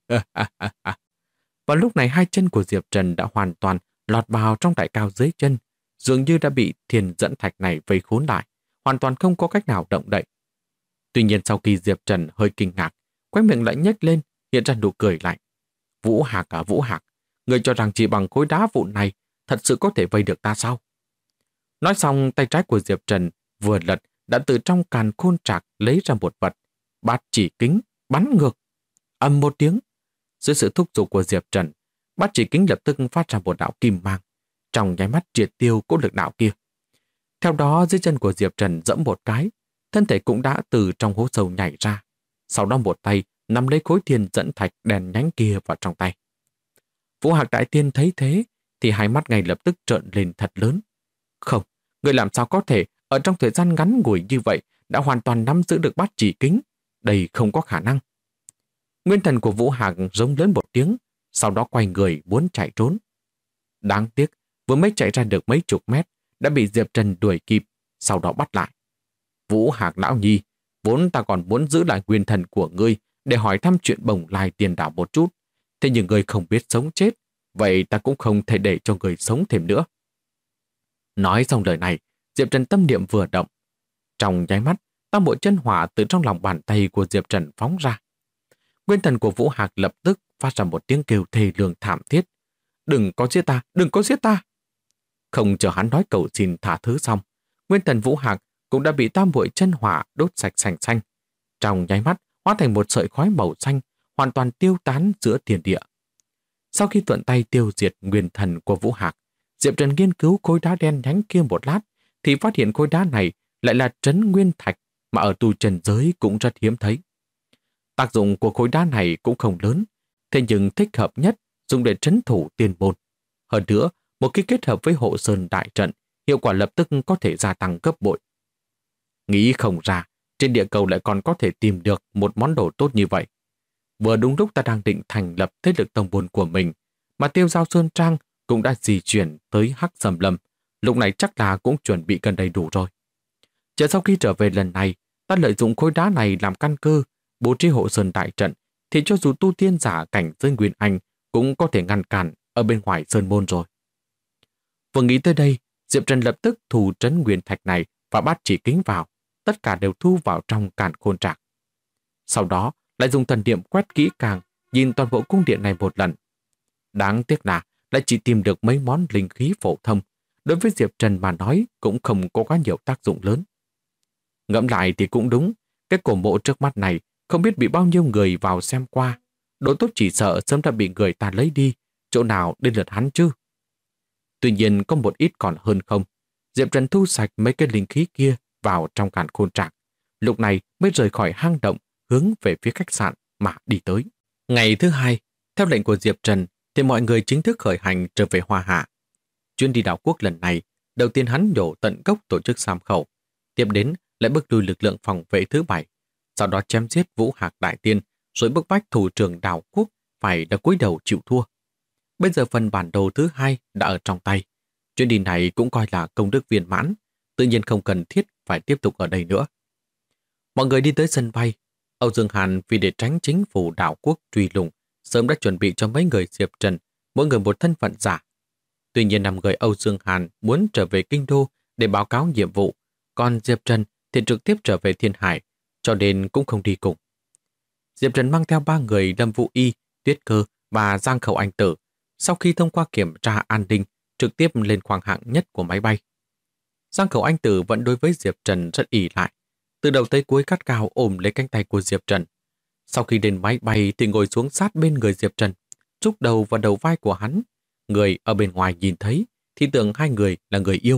Và lúc này hai chân của Diệp Trần đã hoàn toàn lọt vào trong đại cao dưới chân, dường như đã bị Thiên Dẫn Thạch này vây khốn lại, hoàn toàn không có cách nào động đậy. Tuy nhiên sau khi Diệp Trần hơi kinh ngạc, khóe miệng lại nhếch lên, hiện ra nụ cười lạnh. Vũ Hạc à Vũ Hạc, người cho rằng chỉ bằng khối đá vụn này thật sự có thể vây được ta sao? Nói xong, tay trái của Diệp Trần vừa lật đã từ trong càn khôn trạc lấy ra một vật, bát chỉ kính, bắn ngược. Ầm một tiếng, dưới sự thúc giục của Diệp Trần, bát chỉ kính lập tức phát ra một đạo kim mang, trong nháy mắt triệt tiêu cỗ lực đạo kia. Theo đó, dưới chân của Diệp Trần dẫm một cái, thân thể cũng đã từ trong hố sâu nhảy ra. Sau đó một tay nắm lấy khối Thiên Dẫn Thạch đèn nhánh kia vào trong tay. Vũ Hạc Đại Tiên thấy thế thì hai mắt ngay lập tức trợn lên thật lớn. Không, người làm sao có thể ở trong thời gian ngắn ngủi như vậy đã hoàn toàn nắm giữ được bát chỉ kính? Đây không có khả năng. Nguyên thần của Vũ Hạc rống lớn một tiếng, sau đó quay người muốn chạy trốn. Đáng tiếc, vừa mới chạy ra được mấy chục mét đã bị Diệp Trần đuổi kịp, sau đó bắt lại. Vũ Hạc lão nhi, vốn ta còn muốn giữ lại nguyên thần của ngươi để hỏi thăm chuyện Bồng Lai Tiền Đảo một chút. Thế nhưng ngươi không biết sống chết, vậy ta cũng không thể để cho ngươi sống thêm nữa. Nói xong lời này, Diệp Trần tâm niệm vừa động. Trong nháy mắt, tam bộ chân hỏa từ trong lòng bàn tay của Diệp Trần phóng ra. Nguyên thần của Vũ Hạc lập tức phát ra một tiếng kêu thê lương thảm thiết. Đừng có giết ta, đừng có giết ta. Không chờ hắn nói cầu xin thả thứ xong, nguyên thần Vũ Hạc cũng đã bị tam bội chân hỏa đốt sạch sành xanh. Trong nháy mắt, hóa thành một sợi khói màu xanh, hoàn toàn tiêu tán giữa thiên địa. Sau khi thuận tay tiêu diệt nguyên thần của Vũ Hạc, Diệp Trần nghiên cứu khối đá đen nhánh kia một lát, thì phát hiện khối đá này lại là trấn nguyên thạch mà ở tu trần giới cũng rất hiếm thấy. Tác dụng của khối đá này cũng không lớn, thế nhưng thích hợp nhất dùng để trấn thủ tiên môn. Hơn nữa, một khi kết hợp với hộ sơn đại trận, hiệu quả lập tức có thể gia tăng gấp bội. Nghĩ không ra, trên địa cầu lại còn có thể tìm được một món đồ tốt như vậy. Vừa đúng lúc ta đang định thành lập thế lực tông môn của mình, mà Tiêu Giao Sơn Trang cũng đã di chuyển tới Hắc Sầm Lâm, lúc này chắc là cũng chuẩn bị gần đầy đủ rồi. Chờ sau khi trở về lần này, ta lợi dụng khối đá này làm căn cơ, bố trí hộ sơn đại trận, thì cho dù tu tiên giả cảnh giới Nguyên Anh cũng có thể ngăn cản ở bên ngoài sơn môn rồi. Vừa nghĩ tới đây, Diệp Trần lập tức thu trấn nguyên thạch này và bắt chỉ kính vào, tất cả đều thu vào trong càn khôn trạc. Sau đó, lại dùng thần niệm quét kỹ càng, nhìn toàn bộ cung điện này một lần. Đáng tiếc là lại chỉ tìm được mấy món linh khí phổ thông, đối với Diệp Trần mà nói cũng không có quá nhiều tác dụng lớn. Ngẫm lại thì cũng đúng, cái cổ mộ trước mắt này không biết bị bao nhiêu người vào xem qua, độ tốt chỉ sợ sớm đã bị người ta lấy đi, chỗ nào đến lượt hắn chứ. Tuy nhiên có một ít còn hơn không, Diệp Trần thu sạch mấy cái linh khí kia vào trong càn khôn trạc, lúc này mới rời khỏi hang động, hướng về phía khách sạn mà đi tới. Ngày thứ hai, theo lệnh của Diệp Trần, thì mọi người chính thức khởi hành trở về Hoa Hạ. Chuyến đi đảo quốc lần này, đầu tiên hắn nhổ tận gốc tổ chức Sam Khẩu, tiếp đến lại bước lui lực lượng phòng vệ thứ 7, sau đó chém giết Vũ Hạc Đại Tiên, rồi bức bách thủ trưởng đảo quốc phải đã cúi đầu chịu thua. Bây giờ phần bản đồ thứ 2 đã ở trong tay. Chuyến đi này cũng coi là công đức viên mãn, tự nhiên không cần thiết phải tiếp tục ở đây nữa. Mọi người đi tới sân bay. Âu Dương Hàn vì để tránh chính phủ đảo quốc truy lùng, sớm đã chuẩn bị cho mấy người Diệp Trần, mỗi người một thân phận giả. Tuy nhiên 5 người Âu Dương Hàn muốn trở về kinh đô để báo cáo nhiệm vụ, còn Diệp Trần thì trực tiếp trở về Thiên Hải, cho nên cũng không đi cùng. Diệp Trần mang theo 3 người Lâm Vũ Y, Tuyết Cơ và Giang Khẩu Anh Tử, sau khi thông qua kiểm tra an ninh, trực tiếp lên khoang hạng nhất của máy bay. Giang Khẩu Anh Tử vẫn đối với Diệp Trần rất ỷ lại, từ đầu tới cuối gắt gao ôm lấy cánh tay của Diệp Trần. Sau khi đến máy bay thì ngồi xuống sát bên người Diệp Trần, trúc đầu vào đầu vai của hắn. Người ở bên ngoài nhìn thấy thì tưởng hai người là người yêu.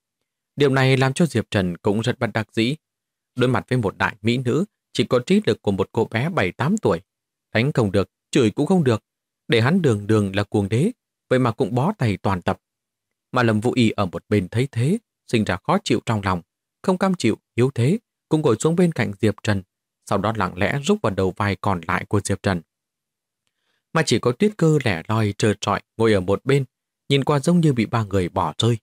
Điều này làm cho Diệp Trần cũng rất bất đắc dĩ. Đối mặt với một đại mỹ nữ chỉ có trí lực của một cô bé 7-8 tuổi, đánh không được, chửi cũng không được, để hắn đường đường là cuồng đế, vậy mà cũng bó tay toàn tập. Mà Lâm Vũ Y ở một bên thấy thế, sinh ra khó chịu trong lòng, không cam chịu, yếu thế, cũng ngồi xuống bên cạnh Diệp Trần, sau đó lặng lẽ rúc vào đầu vai còn lại của Diệp Trần. Mà chỉ có Tuyết Cơ lẻ loi trơ trọi ngồi ở một bên, nhìn qua giống như bị 3 người bỏ rơi.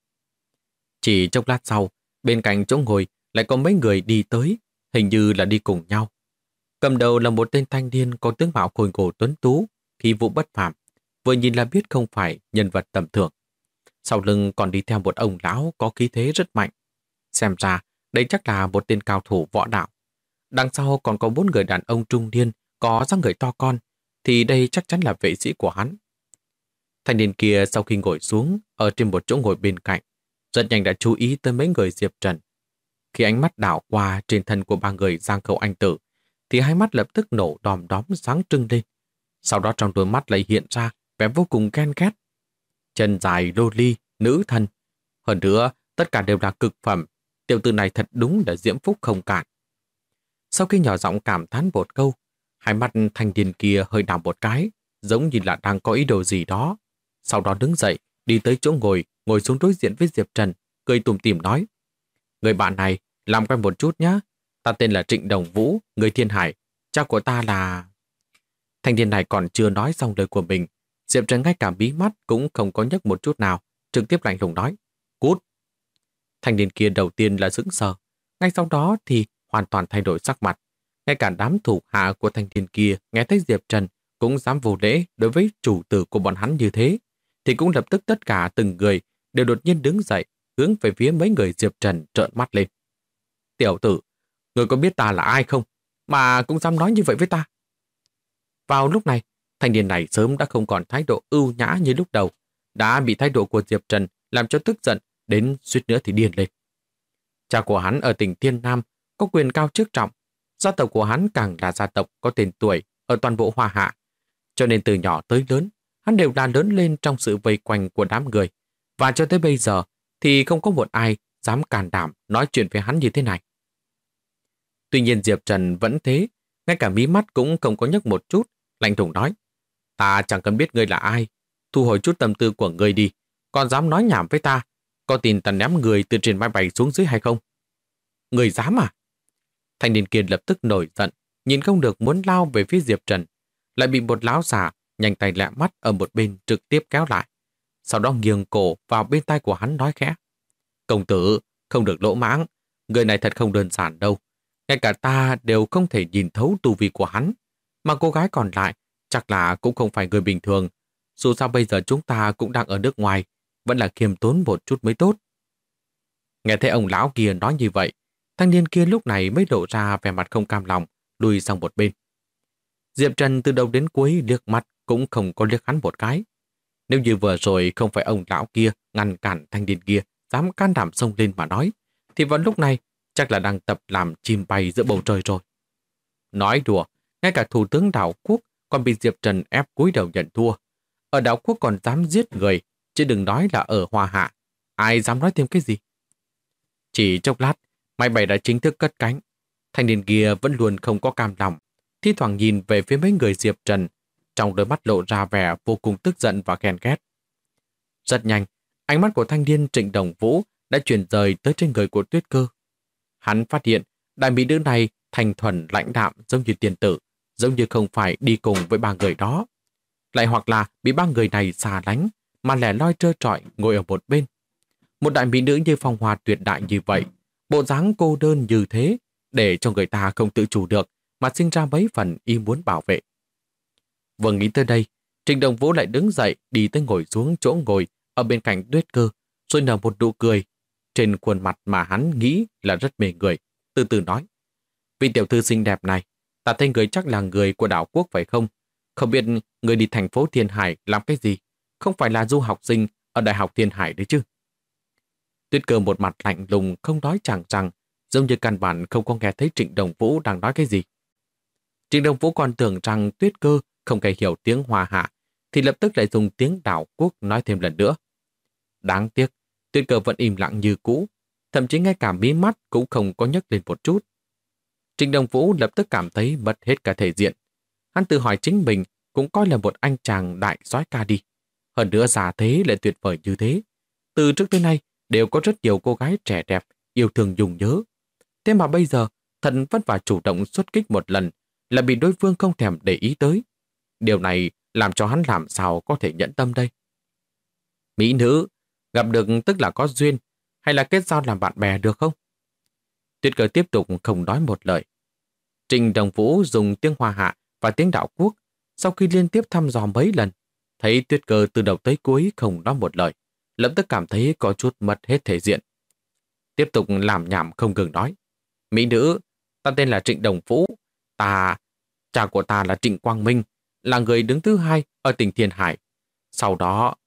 Chỉ chốc lát sau, bên cạnh chỗ ngồi lại có mấy người đi tới, hình như là đi cùng nhau. Cầm đầu là một tên thanh niên có tướng mạo khôi ngô tuấn tú, khí vũ bất phàm, vừa nhìn là biết không phải nhân vật tầm thường. Sau lưng còn đi theo một ông lão có khí thế rất mạnh. Xem ra, đây chắc là một tên cao thủ võ đạo. Đằng sau còn có 4 người đàn ông trung niên, có dáng người to con, thì đây chắc chắn là vệ sĩ của hắn. Thanh niên kia sau khi ngồi xuống ở trên một chỗ ngồi bên cạnh, rất nhanh đã chú ý tới mấy người Diệp Trần. Khi ánh mắt đảo qua trên thân của 3 người Giang Khẩu Anh Tử, thì hai mắt lập tức nổ đom đóm sáng trưng lên. Sau đó trong đôi mắt lại hiện ra vẻ vô cùng ghen ghét. Chân dài lô ly, nữ thân. Hơn nữa, tất cả đều là cực phẩm. Tiểu tử này thật đúng là diễm phúc không cản. Sau khi nhỏ giọng cảm thán một câu, hai mắt thanh niên kia hơi đảo một cái, giống như là đang có ý đồ gì đó. Sau đó đứng dậy, đi tới chỗ ngồi xuống đối diện với Diệp Trần, cười tủm tỉm nói: Người bạn này, làm quen một chút nhé. Ta tên là Trịnh Đồng Vũ, người Thiên Hải. Cha của ta là... Thanh niên này còn chưa nói xong lời của mình, Diệp Trần ngay cả mí mắt cũng không có nhấc một chút nào, trực tiếp lạnh lùng nói: Cút! Thanh niên kia đầu tiên là sững sờ, ngay sau đó thì hoàn toàn thay đổi sắc mặt. Ngay cả đám thủ hạ của thanh niên kia nghe thấy Diệp Trần cũng dám vô lễ đối với chủ tử của bọn hắn như thế, thì cũng lập tức tất cả từng người đều đột nhiên đứng dậy, hướng về phía mấy người Diệp Trần trợn mắt lên. Tiểu tử, người có biết ta là ai không, mà cũng dám nói như vậy với ta? Vào lúc này, thanh niên này sớm đã không còn thái độ ưu nhã như lúc đầu, đã bị thái độ của Diệp Trần làm cho tức giận đến suýt nữa thì điên lên. Cha của hắn ở tỉnh Thiên Nam có quyền cao chức trọng, gia tộc của hắn càng là gia tộc có tên tuổi ở toàn bộ Hoa Hạ, cho nên từ nhỏ tới lớn, hắn đều là lớn lên trong sự vây quanh của đám người, và cho tới bây giờ thì không có một ai dám can đảm nói chuyện với hắn như thế này. Tuy nhiên Diệp Trần vẫn thế, ngay cả mí mắt cũng không có nhấc một chút, lạnh lùng nói: ta chẳng cần biết ngươi là ai, thu hồi chút tâm tư của ngươi đi, còn dám nói nhảm với ta, có tin ta ném người từ trên máy bay xuống dưới hay không? Ngươi dám à? Thanh niên kia lập tức nổi giận, nhìn không được muốn lao về phía Diệp Trần, lại bị một lão già nhanh tay lẹ mắt ở một bên trực tiếp kéo lại. Sau đó nghiêng cổ vào bên tai của hắn nói khẽ: công tử, không được lỗ mãng, người này thật không đơn giản đâu. Ngay cả ta đều không thể nhìn thấu tu vi của hắn, mà cô gái còn lại chắc là cũng không phải người bình thường. Dù sao bây giờ chúng ta cũng đang ở nước ngoài, vẫn là khiêm tốn một chút mới tốt. Nghe thấy ông lão kia nói như vậy, thanh niên kia lúc này mới lộ ra vẻ mặt không cam lòng, lùi sang một bên. Diệp Trần từ đầu đến cuối liếc mắt cũng không có liếc hắn một cái. Nếu như vừa rồi không phải ông lão kia ngăn cản thanh niên kia dám can đảm xông lên mà nói, thì vào lúc này chắc là đang tập làm chim bay giữa bầu trời rồi. Nói đùa, ngay cả thủ tướng đảo quốc còn bị Diệp Trần ép cúi đầu nhận thua. Ở đảo quốc còn dám giết người, chứ đừng nói là ở Hoa Hạ. Ai dám nói thêm cái gì? Chỉ chốc lát, máy bay đã chính thức cất cánh. Thanh niên kia vẫn luôn không có cam lòng, thi thoảng nhìn về phía mấy người Diệp Trần, trong đôi mắt lộ ra vẻ vô cùng tức giận và ghen ghét. Rất nhanh, ánh mắt của thanh niên Trịnh Đồng Vũ đã chuyển rời tới trên người của Tuyết Cơ. Hắn phát hiện đại mỹ nữ này thành thuần lãnh đạm giống như tiền tử, giống như không phải đi cùng với ba người đó. Lại hoặc là bị ba người này xa lánh, mà lẻ loi trơ trọi ngồi ở một bên. Một đại mỹ nữ như phong hoa tuyệt đại như vậy, bộ dáng cô đơn như thế, để cho người ta không tự chủ được, mà sinh ra mấy phần ý muốn bảo vệ. Vừa nghĩ tới đây, Trịnh Đồng Vũ lại đứng dậy đi tới ngồi xuống chỗ ngồi ở bên cạnh Tuyết Cơ, rồi nở một nụ cười trên khuôn mặt mà hắn nghĩ là rất mê người, từ từ nói: vị tiểu thư xinh đẹp này, ta thấy người chắc là người của đảo quốc phải không? Không biết người đi thành phố Thiên Hải làm cái gì? Không phải là du học sinh ở Đại học Thiên Hải đấy chứ? Tuyết Cơ một mặt lạnh lùng không nói chẳng rằng, giống như căn bản không có nghe thấy Trịnh Đồng Vũ đang nói cái gì. Trịnh Đồng Vũ còn tưởng rằng Tuyết Cơ không hề hiểu tiếng Hoa Hạ, thì lập tức lại dùng tiếng đảo quốc nói thêm lần nữa. Đáng tiếc, Tuyết Cơ vẫn im lặng như cũ, thậm chí ngay cả mí mắt cũng không có nhấc lên một chút. Trịnh Đồng Vũ lập tức cảm thấy mất hết cả thể diện. Hắn tự hỏi chính mình cũng coi là một anh chàng đại soái ca đi. Hơn nữa già thế lại tuyệt vời như thế. Từ trước tới nay đều có rất nhiều cô gái trẻ đẹp, yêu thương dùng nhớ. Thế mà bây giờ, thật vất vả chủ động xuất kích một lần, là bị đối phương không thèm để ý tới. Điều này làm cho hắn làm sao có thể nhẫn tâm đây. Mỹ nữ, gặp được tức là có duyên, hay là kết giao làm bạn bè được không? Tuyết Cơ tiếp tục không nói một lời. Trịnh Đồng Vũ dùng tiếng Hoa Hạ và tiếng đảo quốc, sau khi liên tiếp thăm dò mấy lần, thấy Tuyết Cơ từ đầu tới cuối không nói một lời, lập tức cảm thấy có chút mất hết thể diện. Tiếp tục làm nhảm không ngừng nói: Mỹ nữ, ta tên là Trịnh Đồng Vũ, cha của ta là Trịnh Quang Minh, là người đứng thứ hai ở tỉnh Thiên Hải. Sau đó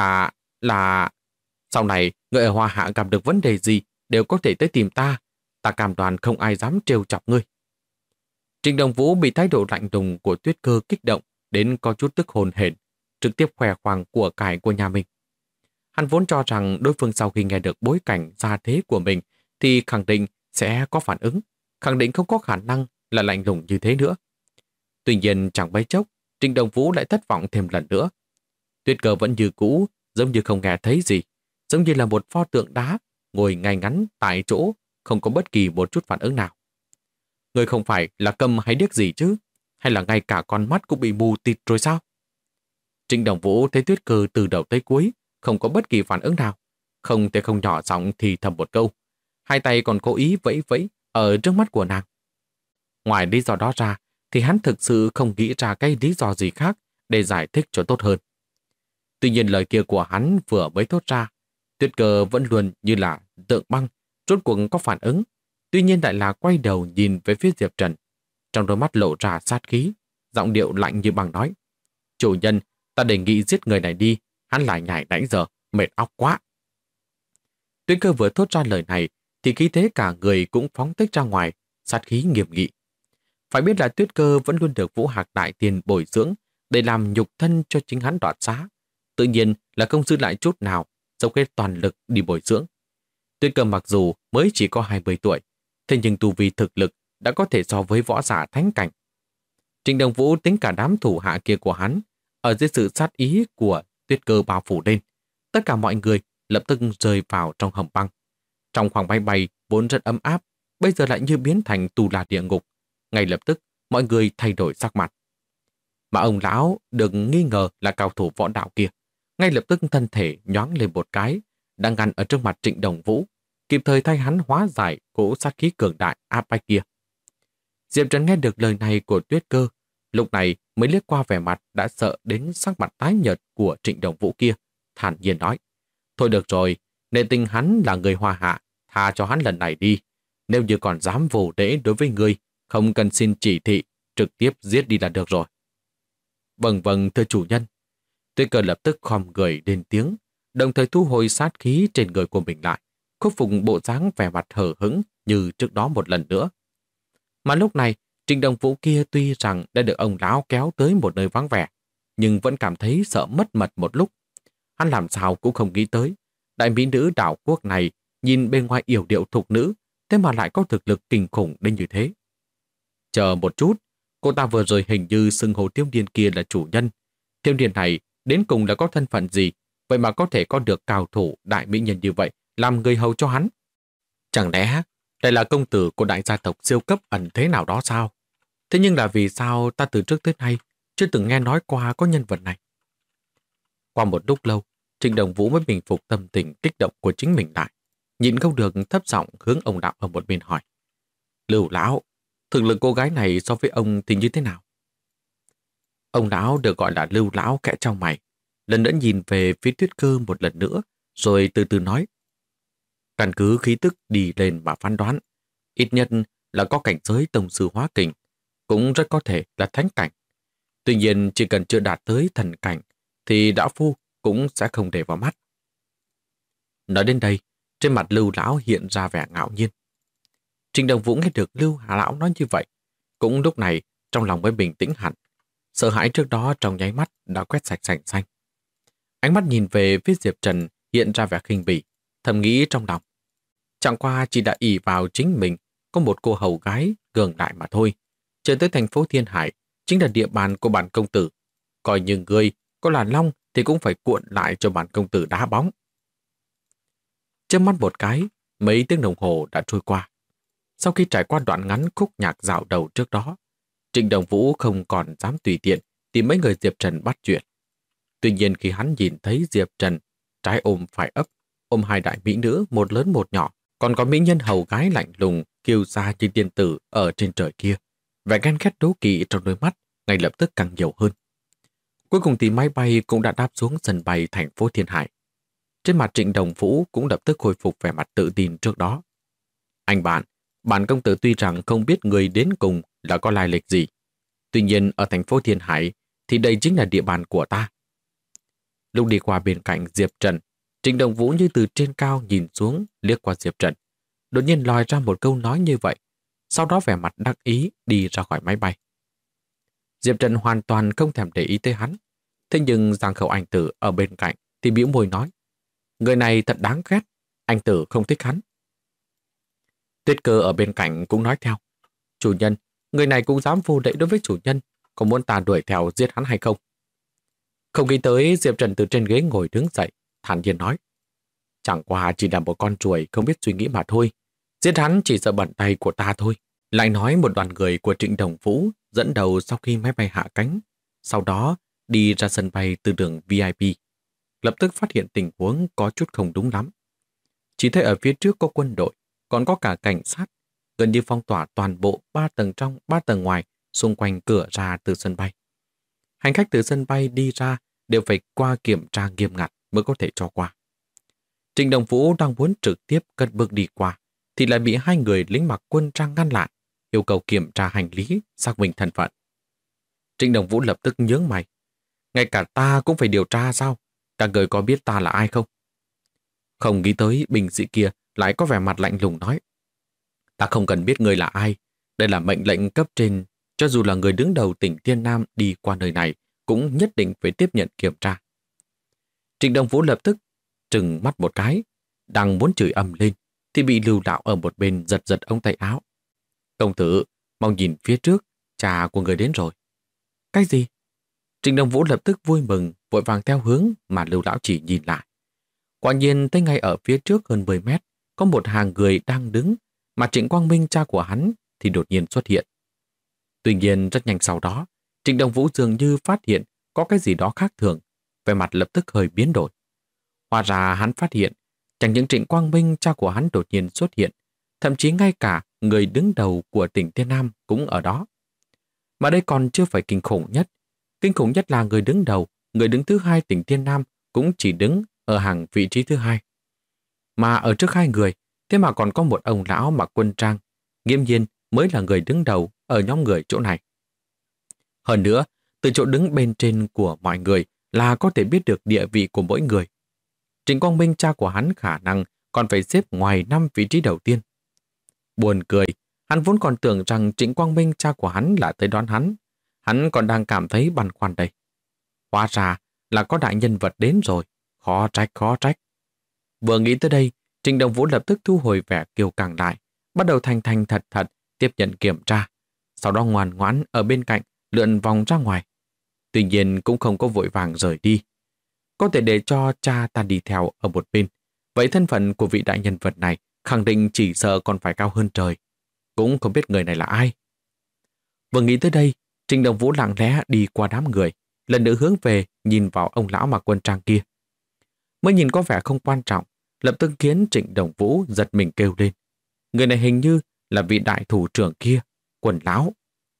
sau này người ở Hoa Hạ gặp được vấn đề gì đều có thể tới tìm ta. Ta cam đoan không ai dám trêu chọc ngươi. Trịnh Đồng Vũ bị thái độ lạnh lùng của Tuyết Cơ kích động đến có chút tức hồn hển, trực tiếp khoe khoang của cải của nhà mình. Hắn vốn cho rằng đối phương sau khi nghe được bối cảnh gia thế của mình thì khẳng định sẽ có phản ứng, khẳng định không có khả năng là lạnh lùng như thế nữa. Tuy nhiên chẳng mấy chốc, Trịnh Đồng Vũ lại thất vọng thêm lần nữa. Tuyết Cơ vẫn như cũ, giống như không nghe thấy gì, giống như là một pho tượng đá ngồi ngay ngắn tại chỗ, không có bất kỳ một chút phản ứng nào. Người không phải là câm hay điếc gì chứ? Hay là ngay cả con mắt cũng bị mù tịt rồi sao? Trịnh Đồng Vũ thấy Tuyết Cơ từ đầu tới cuối không có bất kỳ phản ứng nào, không thể không nhỏ giọng thì thầm một câu, hai tay còn cố ý vẫy vẫy ở trước mắt của nàng. Ngoài lý do đó ra, thì hắn thực sự không nghĩ ra cái lý do gì khác để giải thích cho tốt hơn. Tuy nhiên lời kia của hắn vừa mới thốt ra, Tuyết Cơ vẫn luôn như là tượng băng, rốt cuộc có phản ứng, tuy nhiên lại là quay đầu nhìn về phía Diệp Trần. Trong đôi mắt lộ ra sát khí, giọng điệu lạnh như băng nói: Chủ nhân, ta đề nghị giết người này đi, hắn lại nhảy nãy giờ, mệt óc quá. Tuyết Cơ vừa thốt ra lời này, thì khí thế cả người cũng phóng thích ra ngoài, sát khí nghiêm nghị. Phải biết là Tuyết Cơ vẫn luôn được Vũ Hạc Đại Tiên bồi dưỡng, để làm nhục thân cho chính hắn đoạt xá. Tự nhiên là không dư lại chút nào, dốc hết toàn lực đi bồi dưỡng. Tuyết Cơ mặc dù mới chỉ có 20 tuổi, thế nhưng tu vi thực lực đã có thể so với võ giả thánh cảnh. Trịnh Đồng Vũ tính cả đám thủ hạ kia của hắn, ở dưới sự sát ý của Tuyết Cơ bao phủ lên, tất cả mọi người lập tức rơi vào trong hầm băng. Trong khoảng bay bay vốn rất ấm áp, bây giờ lại như biến thành tù là địa ngục. Ngay lập tức, mọi người thay đổi sắc mặt. Mà ông lão được nghi ngờ là cao thủ võ đạo kia, ngay lập tức thân thể nhoáng lên một cái, đang ngăn ở trước mặt Trịnh Đồng Vũ, kịp thời thay hắn hóa giải cỗ sát khí cường đại áp bách kia. Diệp Trần nghe được lời này của Tuyết Cơ, lúc này mới liếc qua vẻ mặt đã sợ đến sắc mặt tái nhợt của Trịnh Đồng Vũ kia, thản nhiên nói: thôi được rồi, nể tình hắn là người Hoa Hạ, tha cho hắn lần này đi. Nếu như còn dám vô lễ đối với ngươi, không cần xin chỉ thị, trực tiếp giết đi là được rồi. Vâng vâng, thưa chủ nhân. Tuyết Cơ lập tức khom người lên tiếng, đồng thời thu hồi sát khí trên người của mình lại, khôi phục bộ dáng vẻ mặt hờ hững như trước đó một lần nữa. Mà lúc này, Trịnh Đồng Vũ kia tuy rằng đã được ông lão kéo tới một nơi vắng vẻ, nhưng vẫn cảm thấy sợ mất mật một lúc. Hắn làm sao cũng không nghĩ tới, đại mỹ nữ đảo quốc này nhìn bên ngoài yểu điệu thục nữ, thế mà lại có thực lực kinh khủng đến như thế. Chờ một chút, cô ta vừa rồi hình như xưng hô Thiếu Niên kia là chủ nhân. Thiếu Niên này đến cùng là có thân phận gì, vậy mà có thể có được cao thủ đại mỹ nhân như vậy làm người hầu cho hắn? Chẳng lẽ đây là công tử của đại gia tộc siêu cấp ẩn thế nào đó sao? Thế nhưng là vì sao ta từ trước tới nay chưa từng nghe nói qua có nhân vật này? Qua một lúc lâu, Trịnh Đồng Vũ mới bình phục tâm tình kích động của chính mình lại, nhịn không được thấp giọng hướng ông đạo ở một bên hỏi: Lưu lão, thực lực cô gái này so với ông thì như thế nào? Ông lão được gọi là Lưu lão kẽ trong mày, lần nữa nhìn về phía Tuyết Cơ một lần nữa, rồi từ từ nói: căn cứ khí tức đi lên mà phán đoán, ít nhất là có cảnh giới tông sư hóa kình, cũng rất có thể là thánh cảnh. Tuy nhiên chỉ cần chưa đạt tới thần cảnh thì đạo phu cũng sẽ không để vào mắt. Nói đến đây, trên mặt Lưu lão hiện ra vẻ ngạo nhiên. Trịnh Đồng Vũ nghe được Lưu lão nói như vậy, cũng lúc này trong lòng mới bình tĩnh hẳn. Sợ hãi trước đó trong nháy mắt đã quét sạch sành xanh. Ánh mắt nhìn về phía Diệp Trần hiện ra vẻ khinh bỉ, thầm nghĩ trong lòng: chẳng qua chỉ đã ỷ vào chính mình có một cô hầu gái cường đại mà thôi. Trở tới thành phố Thiên Hải chính là địa bàn của bản công tử. Coi như ngươi có là long thì cũng phải cuộn lại cho bản công tử đá bóng. Chớp mắt một cái, mấy tiếng đồng hồ đã trôi qua. Sau khi trải qua đoạn ngắn khúc nhạc dạo đầu trước đó, Trịnh Đồng Vũ không còn dám tùy tiện tìm mấy người Diệp Trần bắt chuyện. Tuy nhiên khi hắn nhìn thấy Diệp Trần trái ôm phải ấp, ôm hai đại mỹ nữ một lớn một nhỏ, còn có mỹ nhân hầu gái lạnh lùng kiêu sa như tiên tử ở trên trời kia, vẻ ghen ghét đố kỵ trong đôi mắt ngay lập tức càng nhiều hơn. Cuối cùng thì máy bay cũng đã đáp xuống sân bay thành phố Thiên Hải. Trên mặt Trịnh Đồng Vũ cũng lập tức khôi phục vẻ mặt tự tin trước đó. Anh bạn, bản công tử tuy rằng không biết người đến cùng là có lai lịch gì, tuy nhiên ở thành phố Thiên Hải thì đây chính là địa bàn của ta. Lúc đi qua bên cạnh Diệp Trần, Trịnh Đồng Vũ như từ trên cao nhìn xuống liếc qua Diệp Trần, đột nhiên lòi ra một câu nói như vậy, sau đó vẻ mặt đắc ý đi ra khỏi máy bay. Diệp Trần hoàn toàn không thèm để ý tới hắn, thế nhưng Giang Khẩu Anh Tử ở bên cạnh thì bĩu môi nói: người này thật đáng ghét, anh Tử không thích hắn. Tuyết Cơ ở bên cạnh cũng nói theo: chủ nhân, người này cũng dám vô lễ đối với chủ nhân, có muốn ta đuổi theo giết hắn hay không? Không nghĩ tới Diệp Trần từ trên ghế ngồi đứng dậy, thản nhiên nói: chẳng qua chỉ là một con ruồi không biết suy nghĩ mà thôi, giết hắn chỉ sợ bẩn tay của ta thôi. Lại nói một đoàn người của Trịnh Đồng Vũ dẫn đầu sau khi máy bay hạ cánh, sau đó đi ra sân bay từ đường VIP, lập tức phát hiện tình huống có chút không đúng lắm. Chỉ thấy ở phía trước có quân đội, còn có cả cảnh sát, gần như phong tỏa toàn bộ 3 tầng trong 3 tầng ngoài xung quanh cửa ra từ sân bay. Hành khách từ sân bay đi ra đều phải qua kiểm tra nghiêm ngặt mới có thể cho qua. Trịnh Đồng Vũ đang muốn trực tiếp cất bước đi qua thì lại bị hai người lính mặc quân trang ngăn lại, yêu cầu kiểm tra hành lý, xác minh thân phận. Trịnh Đồng Vũ lập tức nhướng mày: ngay cả ta cũng phải điều tra sao? Các người có biết ta là ai không? Không nghĩ tới binh sĩ kia lại có vẻ mặt lạnh lùng nói: ta không cần biết người là ai, đây là mệnh lệnh cấp trên, cho dù là người đứng đầu tỉnh Thiên Nam đi qua nơi này cũng nhất định phải tiếp nhận kiểm tra. Trịnh Đồng Vũ lập tức trừng mắt một cái, đang muốn chửi ầm lên, thì bị Lưu Lão ở một bên giật giật ống tay áo. Công tử, mau nhìn phía trước, cha của người đến rồi. Cái gì? Trịnh Đồng Vũ lập tức vui mừng, vội vàng theo hướng mà Lưu Lão chỉ nhìn lại. Quả nhiên thấy ngay ở phía trước hơn 10 mét, có một hàng người đang đứng, mà Trịnh Quang Minh cha của hắn thì đột nhiên xuất hiện. Tuy nhiên rất nhanh sau đó, Trịnh Đồng Vũ dường như phát hiện có cái gì đó khác thường, vẻ mặt lập tức hơi biến đổi. Hóa ra hắn phát hiện, chẳng những Trịnh Quang Minh cha của hắn đột nhiên xuất hiện, thậm chí ngay cả người đứng đầu của tỉnh Thiên Nam cũng ở đó. Mà đây còn chưa phải kinh khủng nhất. Kinh khủng nhất là người đứng đầu, người đứng thứ hai tỉnh Thiên Nam cũng chỉ đứng ở hàng vị trí thứ hai. Mà ở trước hai người, thế mà còn có một ông lão mặc quân trang, nghiêm nhiên mới là người đứng đầu ở nhóm người chỗ này. Hơn nữa, từ chỗ đứng bên trên của mọi người là có thể biết được địa vị của mỗi người. Trịnh Quang Minh cha của hắn khả năng còn phải xếp ngoài 5 vị trí đầu tiên. Buồn cười, hắn vốn còn tưởng rằng Trịnh Quang Minh cha của hắn là tới đón hắn. Hắn còn đang cảm thấy băn khoăn đây. Hóa ra là có đại nhân vật đến rồi. Khó trách, khó trách. Vừa nghĩ tới đây, Trịnh Đồng Vũ lập tức thu hồi vẻ kiêu căng lại, bắt đầu thành thành thật thật tiếp nhận kiểm tra. Sau đó ngoan ngoãn ở bên cạnh lượn vòng ra ngoài. Tuy nhiên cũng không có vội vàng rời đi. Có thể để cho cha ta đi theo ở một bên. Vậy thân phận của vị đại nhân vật này khẳng định chỉ sợ còn phải cao hơn trời. Cũng không biết người này là ai. Vừa nghĩ tới đây, Trịnh Đồng Vũ lặng lẽ đi qua đám người, lần nữa hướng về nhìn vào ông lão mặc quân trang kia. Mới nhìn có vẻ không quan trọng, lập tức khiến Trịnh Đồng Vũ giật mình kêu lên. Người này hình như là vị đại thủ trưởng kia, Quần lão.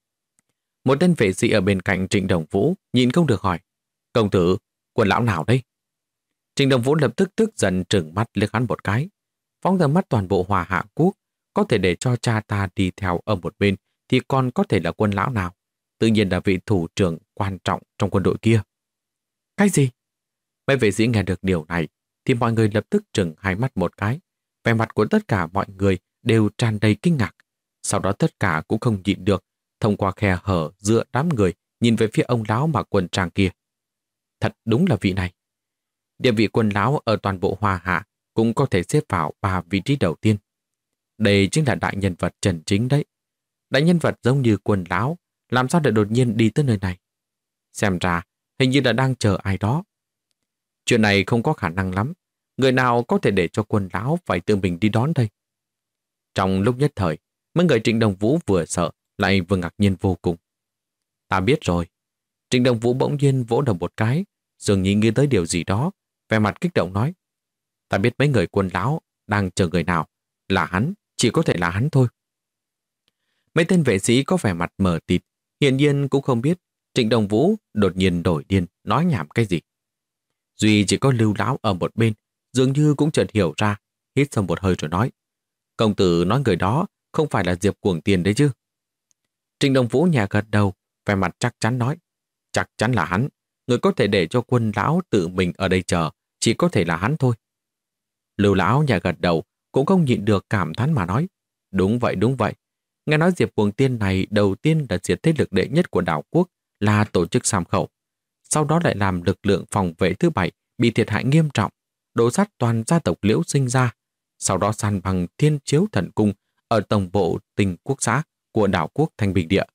Một tên vệ sĩ ở bên cạnh Trịnh Đồng Vũ nhìn không được hỏi, công tử, Quần lão nào đây? Trịnh Đồng Vũ lập tức tức giận trừng mắt liếc hắn một cái, phóng tầm mắt toàn bộ Hòa Hạ Quốc, có thể để cho cha ta đi theo ở một bên thì còn có thể là Quân lão nào? Tự nhiên là vị thủ trưởng quan trọng trong quân đội kia. Cái gì? Mấy vệ sĩ nghe được điều này thì mọi người lập tức trừng hai mắt một cái. Vẻ mặt của tất cả mọi người đều tràn đầy kinh ngạc. Sau đó tất cả cũng không nhịn được, thông qua khe hở giữa đám người nhìn về phía ông lão mặc quần trang kia. Thật đúng là vị này. Địa vị Quân lão ở toàn bộ Hoa Hạ cũng có thể xếp vào 3 vị trí đầu tiên. Đây chính là đại nhân vật chân chính đấy. Đại nhân vật giống như Quân lão, làm sao để đột nhiên đi tới nơi này? Xem ra, hình như là đang chờ ai đó. Chuyện này không có khả năng lắm. Người nào có thể để cho Quân lão phải tự mình đi đón đây? Trong lúc nhất thời, mấy người Trịnh Đồng Vũ vừa sợ lại vừa ngạc nhiên vô cùng. Ta biết rồi. Trịnh Đồng Vũ bỗng nhiên vỗ đầu một cái, dường như nghĩ tới điều gì đó, vẻ mặt kích động nói. Ta biết mấy người Quân lão đang chờ người nào. Là hắn, chỉ có thể là hắn thôi. Mấy tên vệ sĩ có vẻ mặt mờ tịt, hiển nhiên cũng không biết Trịnh Đồng Vũ đột nhiên đổi điên nói nhảm cái gì. Duy chỉ có Lưu lão ở một bên, dường như cũng chợt hiểu ra, hít sâu một hơi rồi nói. Công tử nói người đó không phải là Diệp Cuồng Tiền đấy chứ? Trịnh Đồng Vũ nhẹ gật đầu, vẻ mặt chắc chắn nói. Chắc chắn là hắn, người có thể để cho Quân lão tự mình ở đây chờ, chỉ có thể là hắn thôi. Lưu lão nhẹ gật đầu, cũng không nhịn được cảm thán mà nói. Đúng vậy, đúng vậy. Nghe nói Diệp Cuồng Tiên này đầu tiên là diệt thế lực đệ nhất của đảo quốc là tổ chức Sam Khẩu. Sau đó lại làm lực lượng phòng vệ thứ 7 bị thiệt hại nghiêm trọng, đổ sát toàn gia tộc Liễu Sinh ra. Sau đó san bằng Thiên Chiếu Thần Cung ở tổng bộ Tình Quốc xã của đảo quốc Thanh Bình Địa.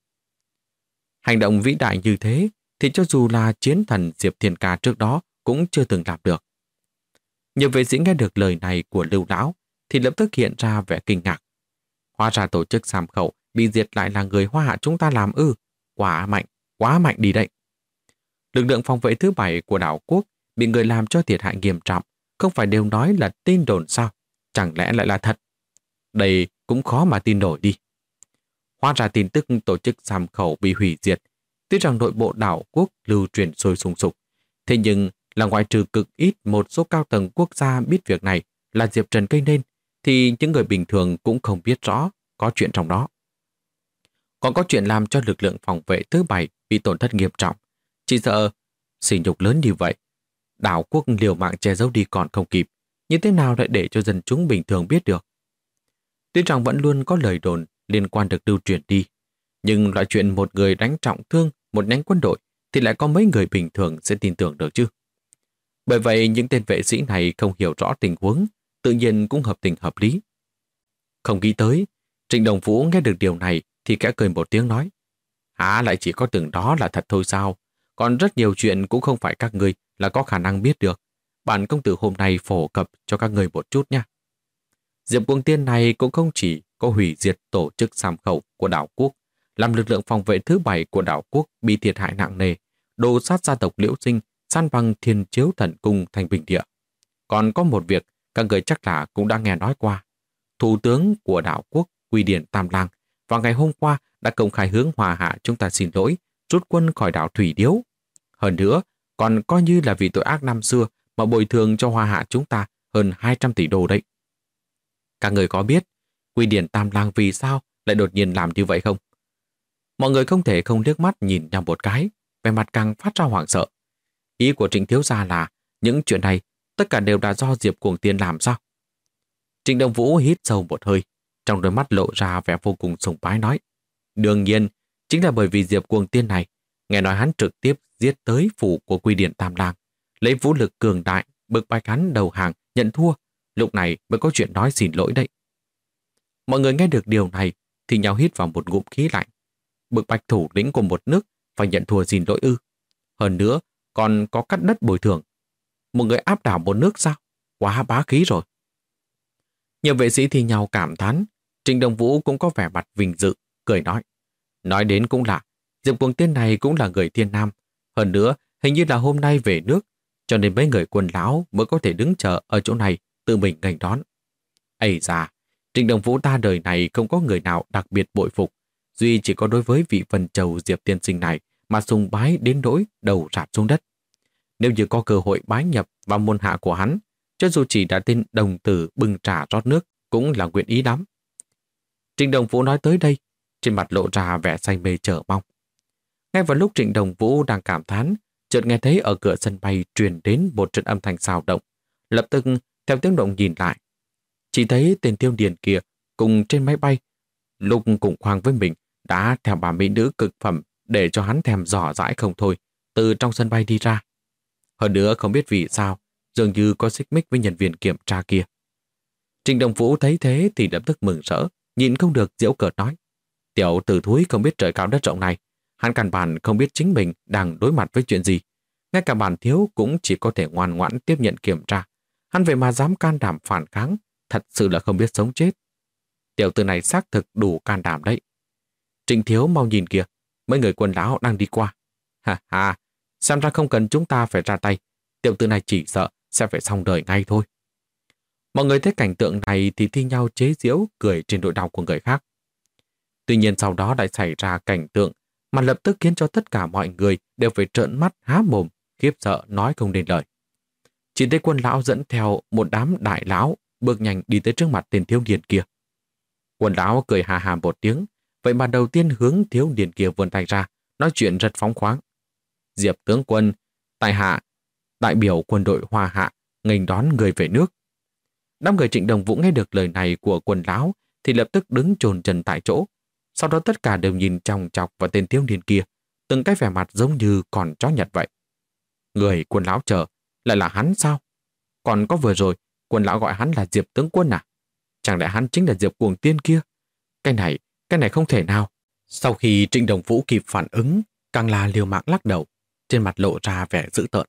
Hành động vĩ đại như thế thì cho dù là chiến thần Diệp Thiên Ca trước đó cũng chưa từng làm được. Nhiều vệ sĩ nghe được lời này của Lưu lão thì lập tức hiện ra vẻ kinh ngạc. Hóa ra tổ chức Sam Khẩu bị diệt lại là người Hoa Hạ chúng ta làm ư? Quá mạnh đi đấy. Lực lượng phòng vệ thứ 7 của đảo quốc bị người làm cho thiệt hại nghiêm trọng, không phải đều nói là tin đồn sao? Chẳng lẽ lại là thật? Đây cũng khó mà tin nổi đi. Hóa ra tin tức tổ chức Sam Khẩu bị hủy diệt, tuy rằng nội bộ đảo quốc lưu truyền sôi sùng sục, thế nhưng là ngoại trừ cực ít một số cao tầng quốc gia biết việc này là Diệp Trần gây nên, thì những người bình thường cũng không biết rõ có chuyện trong đó. Còn có chuyện làm cho lực lượng phòng vệ thứ 7 bị tổn thất nghiêm trọng. Chỉ sợ sỉ nhục lớn như vậy, đảo quốc liều mạng che giấu đi còn không kịp, như thế nào lại để cho dân chúng bình thường biết được? Tuy rằng vẫn luôn có lời đồn liên quan được lưu truyền đi, nhưng loại chuyện một người đánh trọng thương một nhánh quân đội thì lại có mấy người bình thường sẽ tin tưởng được chứ. Bởi vậy những tên vệ sĩ này không hiểu rõ tình huống, tự nhiên cũng hợp tình hợp lý. Không nghĩ tới, Trịnh Đồng Vũ nghe được điều này thì khẽ cười một tiếng nói: Hả, lại chỉ có từng đó là thật thôi sao? Còn rất nhiều chuyện cũng không phải các ngươi là có khả năng biết được. Bản công tử hôm nay phổ cập cho các ngươi một chút nha. Diệp Cuồng Tiên này cũng không chỉ có hủy diệt tổ chức Sàm Khẩu của đảo quốc, làm lực lượng phòng vệ thứ 7 của đảo quốc bị thiệt hại nặng nề, đồ sát gia tộc Liễu Sinh, san bằng Thiên Chiếu Thần Cung thành bình địa. Còn có một việc các người chắc là cũng đã nghe nói qua. Thủ tướng của đảo quốc Quy Điển Tam Lang vào ngày hôm qua đã công khai hướng Hoa Hạ chúng ta xin lỗi, rút quân khỏi đảo Thủy Điếu. Hơn nữa, còn coi như là vì tội ác năm xưa mà bồi thường cho Hoa Hạ chúng ta hơn 200 tỷ đô đấy. Các người có biết Quy Điển Tam Lang vì sao lại đột nhiên làm như vậy không? Mọi người không thể không liếc mắt nhìn nhau một cái, vẻ mặt càng phát ra hoảng sợ. Ý của Trịnh thiếu gia là những chuyện này tất cả đều là do Diệp Cuồng Tiên làm sao? Trịnh Đồng Vũ hít sâu một hơi, trong đôi mắt lộ ra vẻ vô cùng sùng bái nói: Đương nhiên, chính là bởi vì Diệp Cuồng Tiên này, nghe nói hắn trực tiếp giết tới phủ của Quy Điển Tam Lang, lấy vũ lực cường đại, bức bách hắn đầu hàng, nhận thua, lúc này mới có chuyện nói xin lỗi đấy. Mọi người nghe được điều này thì nhau hít vào một ngụm khí lạnh. Bức bách thủ lĩnh của một nước phải nhận thua xin lỗi ư? Hơn nữa, còn có cắt đất bồi thường. Một người áp đảo một nước sao? Quá bá khí rồi. Nhiều vệ sĩ thì nhau cảm thán. Trịnh Đồng Vũ cũng có vẻ mặt vinh dự, cười nói: Nói đến cũng lạ, Diệp Cuồng Tiên này cũng là người Thiên Nam. Hơn nữa, hình như là hôm nay về nước, cho nên mấy người quân lão mới có thể đứng chờ ở chỗ này tự mình nghênh đón. Ây da, Trịnh Đồng Vũ ta đời này không có người nào đặc biệt bội phục, duy chỉ có đối với vị Vân Châu Diệp tiên sinh này mà sùng bái đến nỗi đầu rạp xuống đất. Nếu như có cơ hội bái nhập vào môn hạ của hắn, cho dù chỉ đã tên đồng tử bưng trà rót nước cũng là nguyện ý lắm. Trịnh Đồng Vũ nói tới đây, trên mặt lộ ra vẻ say mê chờ mong. Ngay vào lúc Trịnh Đồng Vũ đang cảm thán, chợt nghe thấy ở cửa sân bay truyền đến một trận âm thanh xào động. Lập tức theo tiếng động nhìn lại, chỉ thấy tên Tiêu Điền kia cùng trên máy bay, lúc cùng khoang với mình đã theo bà mỹ nữ cực phẩm để cho hắn thèm dò dãi không thôi, từ trong sân bay đi ra. Hơn nữa không biết vì sao, dường như có xích mích với nhân viên kiểm tra kia. Trịnh Đồng Vũ thấy thế thì lập tức mừng rỡ, nhịn không được giễu cợt nói: Tiểu tử thúi không biết trời cao đất rộng này, hắn căn bản không biết chính mình đang đối mặt với chuyện gì. Ngay cả bản thiếu cũng chỉ có thể ngoan ngoãn tiếp nhận kiểm tra. Hắn vậy mà dám can đảm phản kháng, thật sự là không biết sống chết. Tiểu tử này xác thực đủ can đảm đấy. Trịnh thiếu mau nhìn kìa, mấy người quân lão đang đi qua. Ha ha, xem ra không cần chúng ta phải ra tay, tiểu tử này chỉ sợ sẽ phải xong đời ngay thôi. Mọi người thấy cảnh tượng này thì thi nhau chế giễu cười trên nỗi đau của người khác. Tuy nhiên sau đó lại xảy ra cảnh tượng mà lập tức khiến cho tất cả mọi người đều phải trợn mắt há mồm, khiếp sợ nói không nên lời. Chỉ thấy quân lão dẫn theo một đám đại lão bước nhanh đi tới trước mặt tên thiếu niên kia. Quân lão cười hà hà một tiếng, vậy mà đầu tiên hướng thiếu niên kia vươn tay ra, nói chuyện rất phóng khoáng. Diệp tướng quân, tại hạ, đại biểu quân đội Hoa Hạ, nghênh đón người về nước. Đám người Trịnh Đồng Vũ nghe được lời này của quân lão thì lập tức đứng chồn chân tại chỗ. Sau đó tất cả đều nhìn chòng chọc vào tên thiếu niên kia, từng cái vẻ mặt giống như còn chó nhật vậy. Người quân lão chờ, lại là hắn sao? Còn có vừa rồi, quân lão gọi hắn là Diệp tướng quân à? Chẳng lẽ hắn chính là Diệp Cuồng Tiên kia? Cái này không thể nào. Sau khi Trịnh Đồng Vũ kịp phản ứng, càng là liều mạng lắc đầu, trên mặt lộ ra vẻ dữ tợn.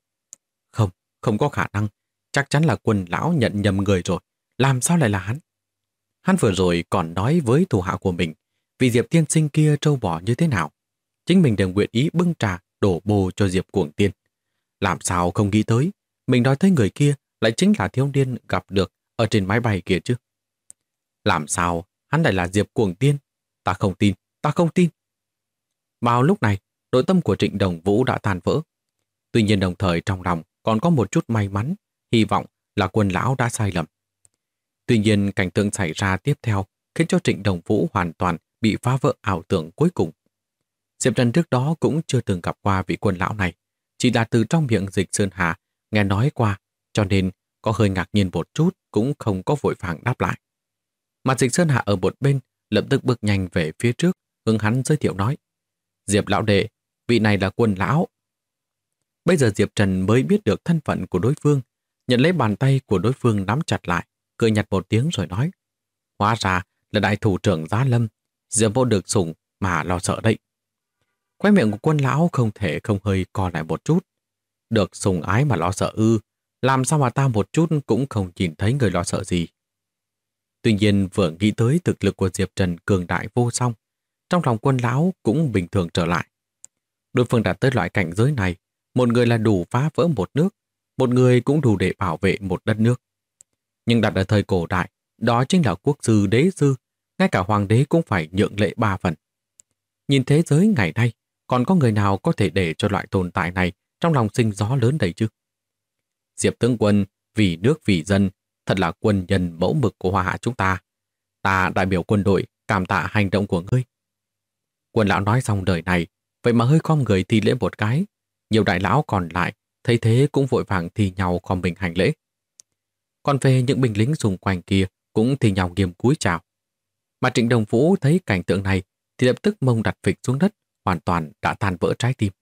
Không có khả năng, chắc chắn là quân lão nhận nhầm người rồi, làm sao lại là hắn? Hắn vừa rồi còn nói với thủ hạ của mình, vì Diệp tiên sinh kia trâu bò như thế nào, chính mình đều nguyện ý bưng trà đổ bồ cho Diệp Cuồng Tiên. Làm sao không nghĩ tới, mình nói thấy người kia lại chính là thiếu niên gặp được ở trên máy bay kia chứ. Làm sao hắn lại là Diệp Cuồng Tiên? Ta không tin. Vào lúc này, nội tâm của Trịnh Đồng Vũ đã tan vỡ. Tuy nhiên đồng thời trong lòng còn có một chút may mắn, hy vọng là quân lão đã sai lầm. Tuy nhiên cảnh tượng xảy ra tiếp theo khiến cho Trịnh Đồng Vũ hoàn toàn bị phá vỡ ảo tưởng cuối cùng. Diệp Trần trước đó cũng chưa từng gặp qua vị quân lão này, chỉ là từ trong miệng Dịch Sơn Hà nghe nói qua, cho nên có hơi ngạc nhiên một chút cũng không có vội vàng đáp lại. Mà Dịch Sơn Hà ở một bên lập tức bước nhanh về phía trước, hướng hắn giới thiệu nói: Diệp lão đệ, vị này là quân lão, Bây giờ Diệp Trần mới biết được thân phận của đối phương, nhận lấy bàn tay của đối phương nắm chặt lại, cười nhạt một tiếng rồi nói: hóa ra là đại thủ trưởng Giá Lâm, Diệp vô được sủng mà lo sợ đấy. Khóe miệng của Quân lão không thể không hơi co lại một chút. Được sủng ái mà lo sợ ư? Làm sao mà ta một chút cũng không nhìn thấy người lo sợ gì? Tuy nhiên vừa nghĩ tới thực lực của Diệp Trần cường đại vô song, trong lòng Quân lão cũng bình thường trở lại. Đối phương đã tới loại cảnh giới này, một người là đủ phá vỡ một nước, một người cũng đủ để bảo vệ một đất nước. Nhưng đặt ở thời cổ đại, đó chính là quốc sư đế sư, ngay cả hoàng đế cũng phải nhượng lệ 3 phần. Nhìn thế giới ngày nay, còn có người nào có thể để cho loại tồn tại này trong lòng sinh gió lớn đầy chứ? Diệp tướng quân, vì nước vì dân, thật là quân nhân mẫu mực của Hoa Hạ chúng ta. Ta đại biểu quân đội, cảm tạ hành động của ngươi. Quân lão nói xong đời này, vậy mà hơi khom người thi lễ một cái. Nhiều đại lão còn lại, thấy thế cũng vội vàng thi nhau khom mình hành lễ. Còn về những binh lính xung quanh kia cũng thi nhau nghiêm cúi chào. Mà Trịnh Đồng Vũ thấy cảnh tượng này thì lập tức mông đặt phịch xuống đất, hoàn toàn đã tan vỡ trái tim.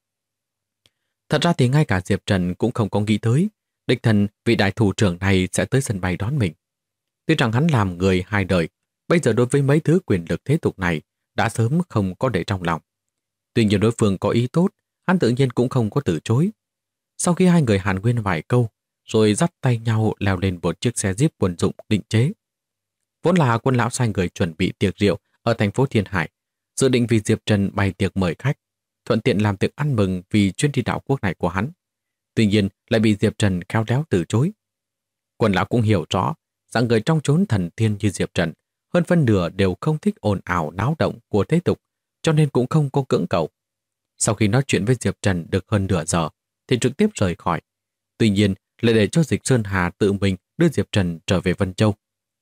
Thật ra thì ngay cả Diệp Trần cũng không có nghĩ tới đích thân vị đại thủ trưởng này sẽ tới sân bay đón mình. Tuy rằng hắn làm người hai đời, bây giờ đối với mấy thứ quyền lực thế tục này đã sớm không có để trong lòng. Tuy nhiên đối phương có ý tốt, hắn tự nhiên cũng không có từ chối. Sau khi hai người hàn huyên vài câu, rồi dắt tay nhau leo lên một chiếc xe jeep quân dụng định chế. Vốn là Quân lão sai người chuẩn bị tiệc rượu ở thành phố Thiên Hải, dự định vì Diệp Trần bày tiệc mời khách, thuận tiện làm tiệc ăn mừng vì chuyến đi đảo quốc này của hắn. Tuy nhiên lại bị Diệp Trần khéo léo từ chối. Quân lão cũng hiểu rõ, dạng người trong chốn thần thiên như Diệp Trần, hơn phân nửa đều không thích ồn ào náo động của thế tục, cho nên cũng không có cưỡng cầu. Sau khi nói chuyện với Diệp Trần được hơn nửa giờ, thì trực tiếp rời khỏi. Tuy nhiên, lại để cho Dịch Sơn Hà tự mình đưa Diệp Trần trở về Vân Châu.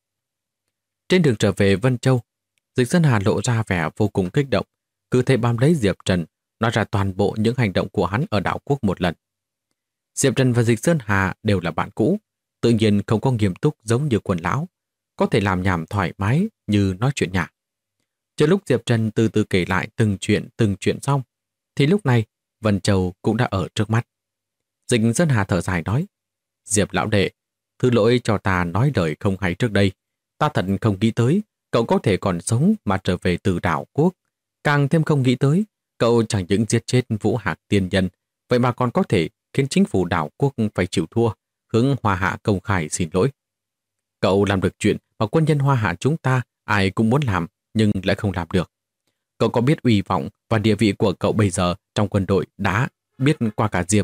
Trên đường trở về Vân Châu, Dịch Sơn Hà lộ ra vẻ vô cùng kích động, cứ thế bám lấy Diệp Trần, nói ra toàn bộ những hành động của hắn ở đảo quốc một lần. Diệp Trần và Dịch Sơn Hà đều là bạn cũ, tự nhiên không có nghiêm túc giống như Quân lão, có thể làm nhảm thoải mái như nói chuyện nhả. Chờ lúc Diệp Trần từ từ kể lại từng chuyện xong, thì lúc này Vân Châu cũng đã ở trước mắt. Dịch Sơn Hà thở dài nói: Diệp lão đệ, thứ lỗi cho ta nói lời không hay trước đây. Ta thật không nghĩ tới cậu có thể còn sống mà trở về từ đảo quốc. Càng thêm không nghĩ tới cậu chẳng những giết chết Vũ Hạc tiên nhân, vậy mà còn có thể khiến chính phủ đảo quốc phải chịu thua, hướng Hoa Hạ công khai xin lỗi. Cậu làm được chuyện mà quân nhân Hoa Hạ chúng ta ai cũng muốn làm nhưng lại không làm được. Cậu có biết uy vọng và địa vị của cậu bây giờ trong quân đội đã biết qua cả Diệp...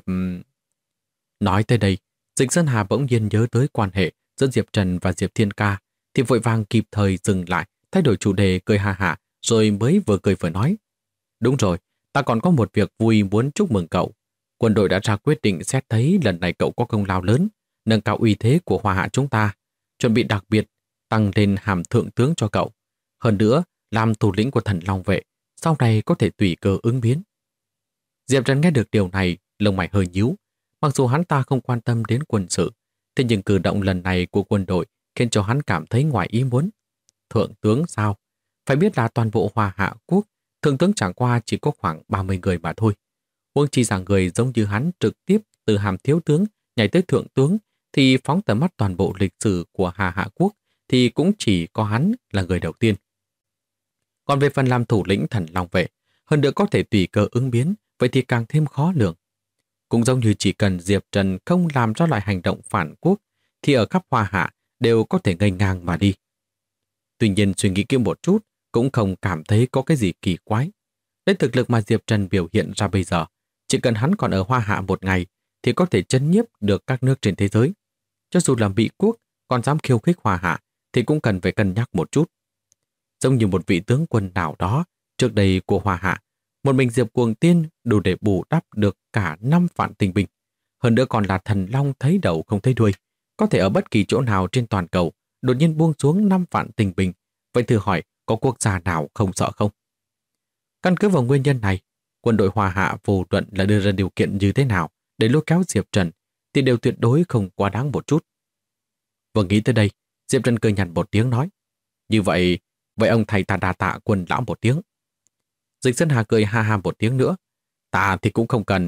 Nói tới đây, Dịch Sơn Hà bỗng nhiên nhớ tới quan hệ giữa Diệp Trần và Diệp Thiên Ca, thì vội vàng kịp thời dừng lại, thay đổi chủ đề cười ha hả, rồi mới vừa cười vừa nói: đúng rồi, ta còn có một việc vui muốn chúc mừng cậu. Quân đội đã ra quyết định xét thấy lần này cậu có công lao lớn, nâng cao uy thế của Hoa Hạ chúng ta, chuẩn bị đặc biệt tăng lên hàm thượng tướng cho cậu. Hơn nữa, làm thủ lĩnh của Thần Long Vệ, sau này có thể tùy cơ ứng biến. Diệp Trần nghe được điều này, lông mày hơi nhíu. Mặc dù hắn ta không quan tâm đến quân sự, thế nhưng cử động lần này của quân đội khiến cho hắn cảm thấy ngoài ý muốn. Thượng tướng sao? Phải biết là toàn bộ Hoa Hạ quốc, thượng tướng chẳng qua chỉ có khoảng 30 người mà thôi. Huống chi rằng người giống như hắn trực tiếp từ hàm thiếu tướng nhảy tới thượng tướng, thì phóng tầm mắt toàn bộ lịch sử của Hà Hạ quốc thì cũng chỉ có hắn là người đầu tiên. Còn về phần làm thủ lĩnh Thần Long Vệ, hơn nữa có thể tùy cơ ứng biến, vậy thì càng thêm khó lường. Cũng giống như chỉ cần Diệp Trần không làm ra loại hành động phản quốc, thì ở khắp Hoa Hạ đều có thể ngây ngang mà đi. Tuy nhiên suy nghĩ kỹ một chút, cũng không cảm thấy có cái gì kỳ quái. Lấy thực lực mà Diệp Trần biểu hiện ra bây giờ, chỉ cần hắn còn ở Hoa Hạ một ngày, thì có thể chấn nhiếp được các nước trên thế giới. Cho dù là Mỹ quốc còn dám khiêu khích Hoa Hạ, thì cũng cần phải cân nhắc một chút. Giống như một vị tướng quân nào đó trước đây của Hoa Hạ, một mình Diệp Cuồng Tiên đủ để bù đắp được cả 5 vạn tinh binh. Hơn nữa còn là thần long thấy đầu không thấy đuôi, có thể ở bất kỳ chỗ nào trên toàn cầu đột nhiên buông xuống 5 vạn tinh binh. Vậy thử hỏi có quốc gia nào không sợ không? Căn cứ vào nguyên nhân này, quân đội Hoa Hạ vô luận là đưa ra điều kiện như thế nào để lôi kéo Diệp Trần thì đều tuyệt đối không quá đáng một chút. Vừa nghĩ tới đây, Diệp Trần cười nhạt một tiếng nói: như vậy ông thầy ta đa tạ Quân lão một tiếng. Dịch Sơn Hà cười ha ha một tiếng nữa: ta thì cũng không cần.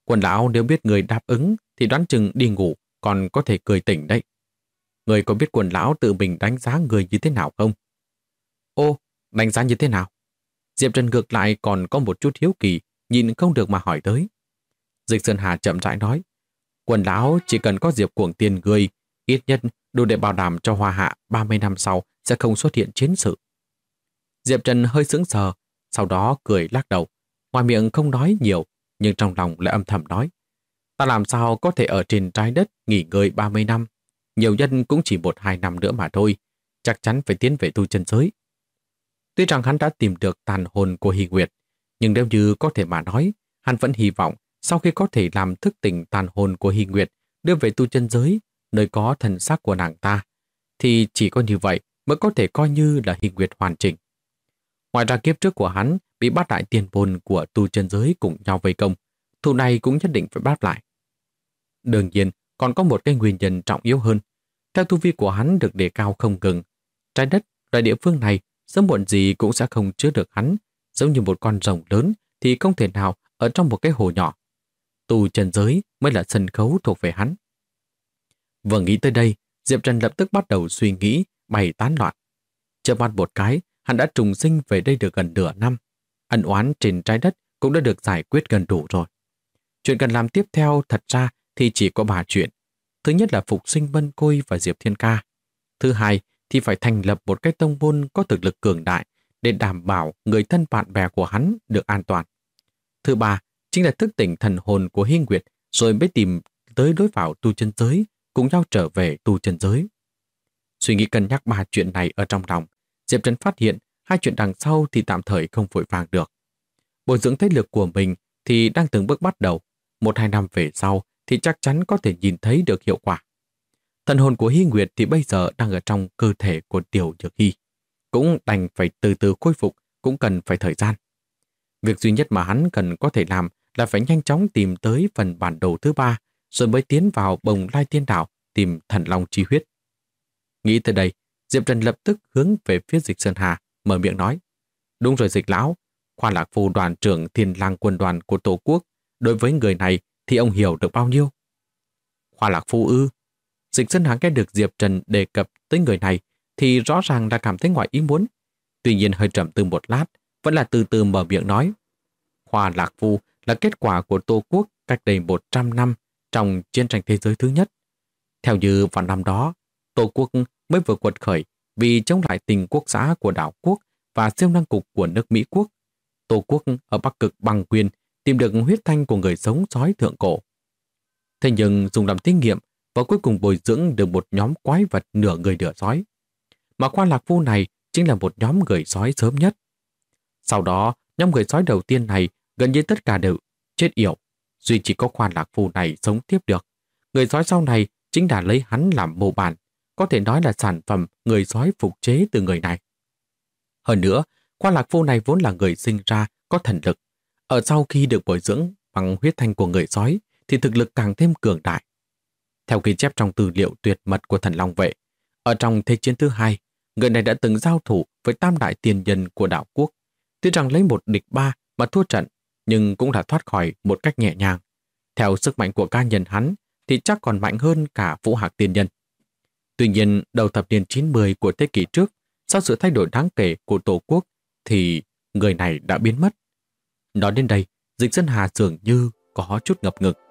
Quần lão nếu biết người đáp ứng thì đoán chừng đi ngủ còn có thể cười tỉnh đấy. Người có biết quần lão tự mình đánh giá người như thế nào không? Ô, đánh giá như thế nào? Diệp Trần ngược lại còn có một chút hiếu kỳ, nhìn không được mà hỏi tới. Dịch Sơn Hà chậm rãi nói, quần lão chỉ cần có Diệp Cuồng Tiên người, ít nhất đủ để bảo đảm cho Hoa Hạ 30 năm sau sẽ không xuất hiện chiến sự. Diệp Trần hơi sững sờ, sau đó cười lắc đầu. Ngoài miệng không nói nhiều, nhưng trong lòng lại âm thầm nói, ta làm sao có thể ở trên trái đất nghỉ ngơi 30 năm, nhiều nhân cũng chỉ 1-2 năm nữa mà thôi, chắc chắn phải tiến về tu chân giới. Tuy rằng hắn đã tìm được tàn hồn của Hy Nguyệt, nhưng nếu như có thể mà nói, hắn vẫn hy vọng sau khi có thể làm thức tỉnh tàn hồn của Hy Nguyệt đưa về tu chân giới, nơi có thần xác của nàng ta, thì chỉ có như vậy mới có thể coi như là Hy Nguyệt hoàn chỉnh. Ngoài ra kiếp trước của hắn bị bát đại tiền bồn của tu chân giới cùng nhau vây công, thù này cũng nhất định phải đáp lại. Đương nhiên, còn có một cái nguyên nhân trọng yếu hơn. Theo tu vi của hắn được đề cao không ngừng, trái đất, loại địa phương này, sớm muộn gì cũng sẽ không chứa được hắn, giống như một con rồng lớn thì không thể nào ở trong một cái hồ nhỏ. Tu chân giới mới là sân khấu thuộc về hắn. Vừa nghĩ tới đây, Diệp Trần lập tức bắt đầu suy nghĩ, bày tán loạn. Chớp mắt một cái, hắn đã trùng sinh về đây được gần nửa năm. Ân oán trên trái đất cũng đã được giải quyết gần đủ rồi. Chuyện cần làm tiếp theo thật ra thì chỉ có 3 chuyện. Thứ nhất là phục sinh Vân Côi và Diệp Thiên Ca. Thứ hai thì phải thành lập một cái tông môn có thực lực cường đại để đảm bảo người thân bạn bè của hắn được an toàn. Thứ ba chính là thức tỉnh thần hồn của Hy Nguyệt rồi mới tìm tới đối vào tu chân giới, cùng nhau trở về tu chân giới. Suy nghĩ cân nhắc 3 chuyện này ở trong lòng, Diệp Trần phát hiện 2 chuyện đằng sau thì tạm thời không vội vàng được. Bồi dưỡng thế lực của mình thì đang từng bước bắt đầu, 1-2 năm về sau thì chắc chắn có thể nhìn thấy được hiệu quả. Thần hồn của Hy Nguyệt thì bây giờ đang ở trong cơ thể của Tiểu Nhược Hy, cũng đành phải từ từ khôi phục, cũng cần phải thời gian. Việc duy nhất mà hắn cần có thể làm là phải nhanh chóng tìm tới phần bản đồ thứ 3, rồi mới tiến vào Bồng Lai Tiên Đảo tìm thần long chi huyết. Nghĩ tới đây, Diệp Trần lập tức hướng về phía Dịch Sơn Hà, mở miệng nói, đúng rồi Dịch lão, Khoa Lạc Phu đoàn trưởng Thiên Lang quân đoàn của Tổ quốc, đối với người này thì ông hiểu được bao nhiêu? Khoa Lạc Phu ư? Dịch Sơn Hà nghe được Diệp Trần đề cập tới người này thì rõ ràng đã cảm thấy ngoài ý muốn. Tuy nhiên hơi trầm tư một lát, vẫn là từ từ mở miệng nói. Khoa Lạc Phu là kết quả của Tô Quốc cách đây 100 năm trong chiến tranh thế giới thứ nhất. Theo như vào năm đó, Tô Quốc mới vừa quật khởi vì chống lại tình quốc xã của đảo quốc và siêu năng cục của nước Mỹ Quốc. Tô Quốc ở Bắc Cực bằng quyền tìm được huyết thanh của người sống sói thượng cổ. Thế nhưng dùng làm thí nghiệm và cuối cùng bồi dưỡng được một nhóm quái vật nửa người nửa sói. Mà Khoa Lạc Phu này chính là một nhóm người sói sớm nhất. Sau đó, nhóm người sói đầu tiên này gần như tất cả đều chết yểu. Duy chỉ có Khoa Lạc Phu này sống tiếp được. Người sói sau này chính là lấy hắn làm mô bản, có thể nói là sản phẩm người sói phục chế từ người này. Hơn nữa, Khoa Lạc Phu này vốn là người sinh ra có thần lực. Ở sau khi được bồi dưỡng bằng huyết thanh của người sói thì thực lực càng thêm cường đại. Theo ghi chép trong tư liệu tuyệt mật của Thần Long Vệ, ở trong Thế chiến thứ 2, người này đã từng giao thủ với tam đại tiền nhân của đảo quốc. Tuy rằng lấy 1 địch 3 mà thua trận, nhưng cũng đã thoát khỏi một cách nhẹ nhàng. Theo sức mạnh của cá nhân hắn thì chắc còn mạnh hơn cả Vũ Hạc tiền nhân. Tuy nhiên, đầu thập niên 90 của thế kỷ trước, sau sự thay đổi đáng kể của Tổ quốc, thì người này đã biến mất. Nói đến đây, Dịch Sơn Hà dường như có chút ngập ngừng.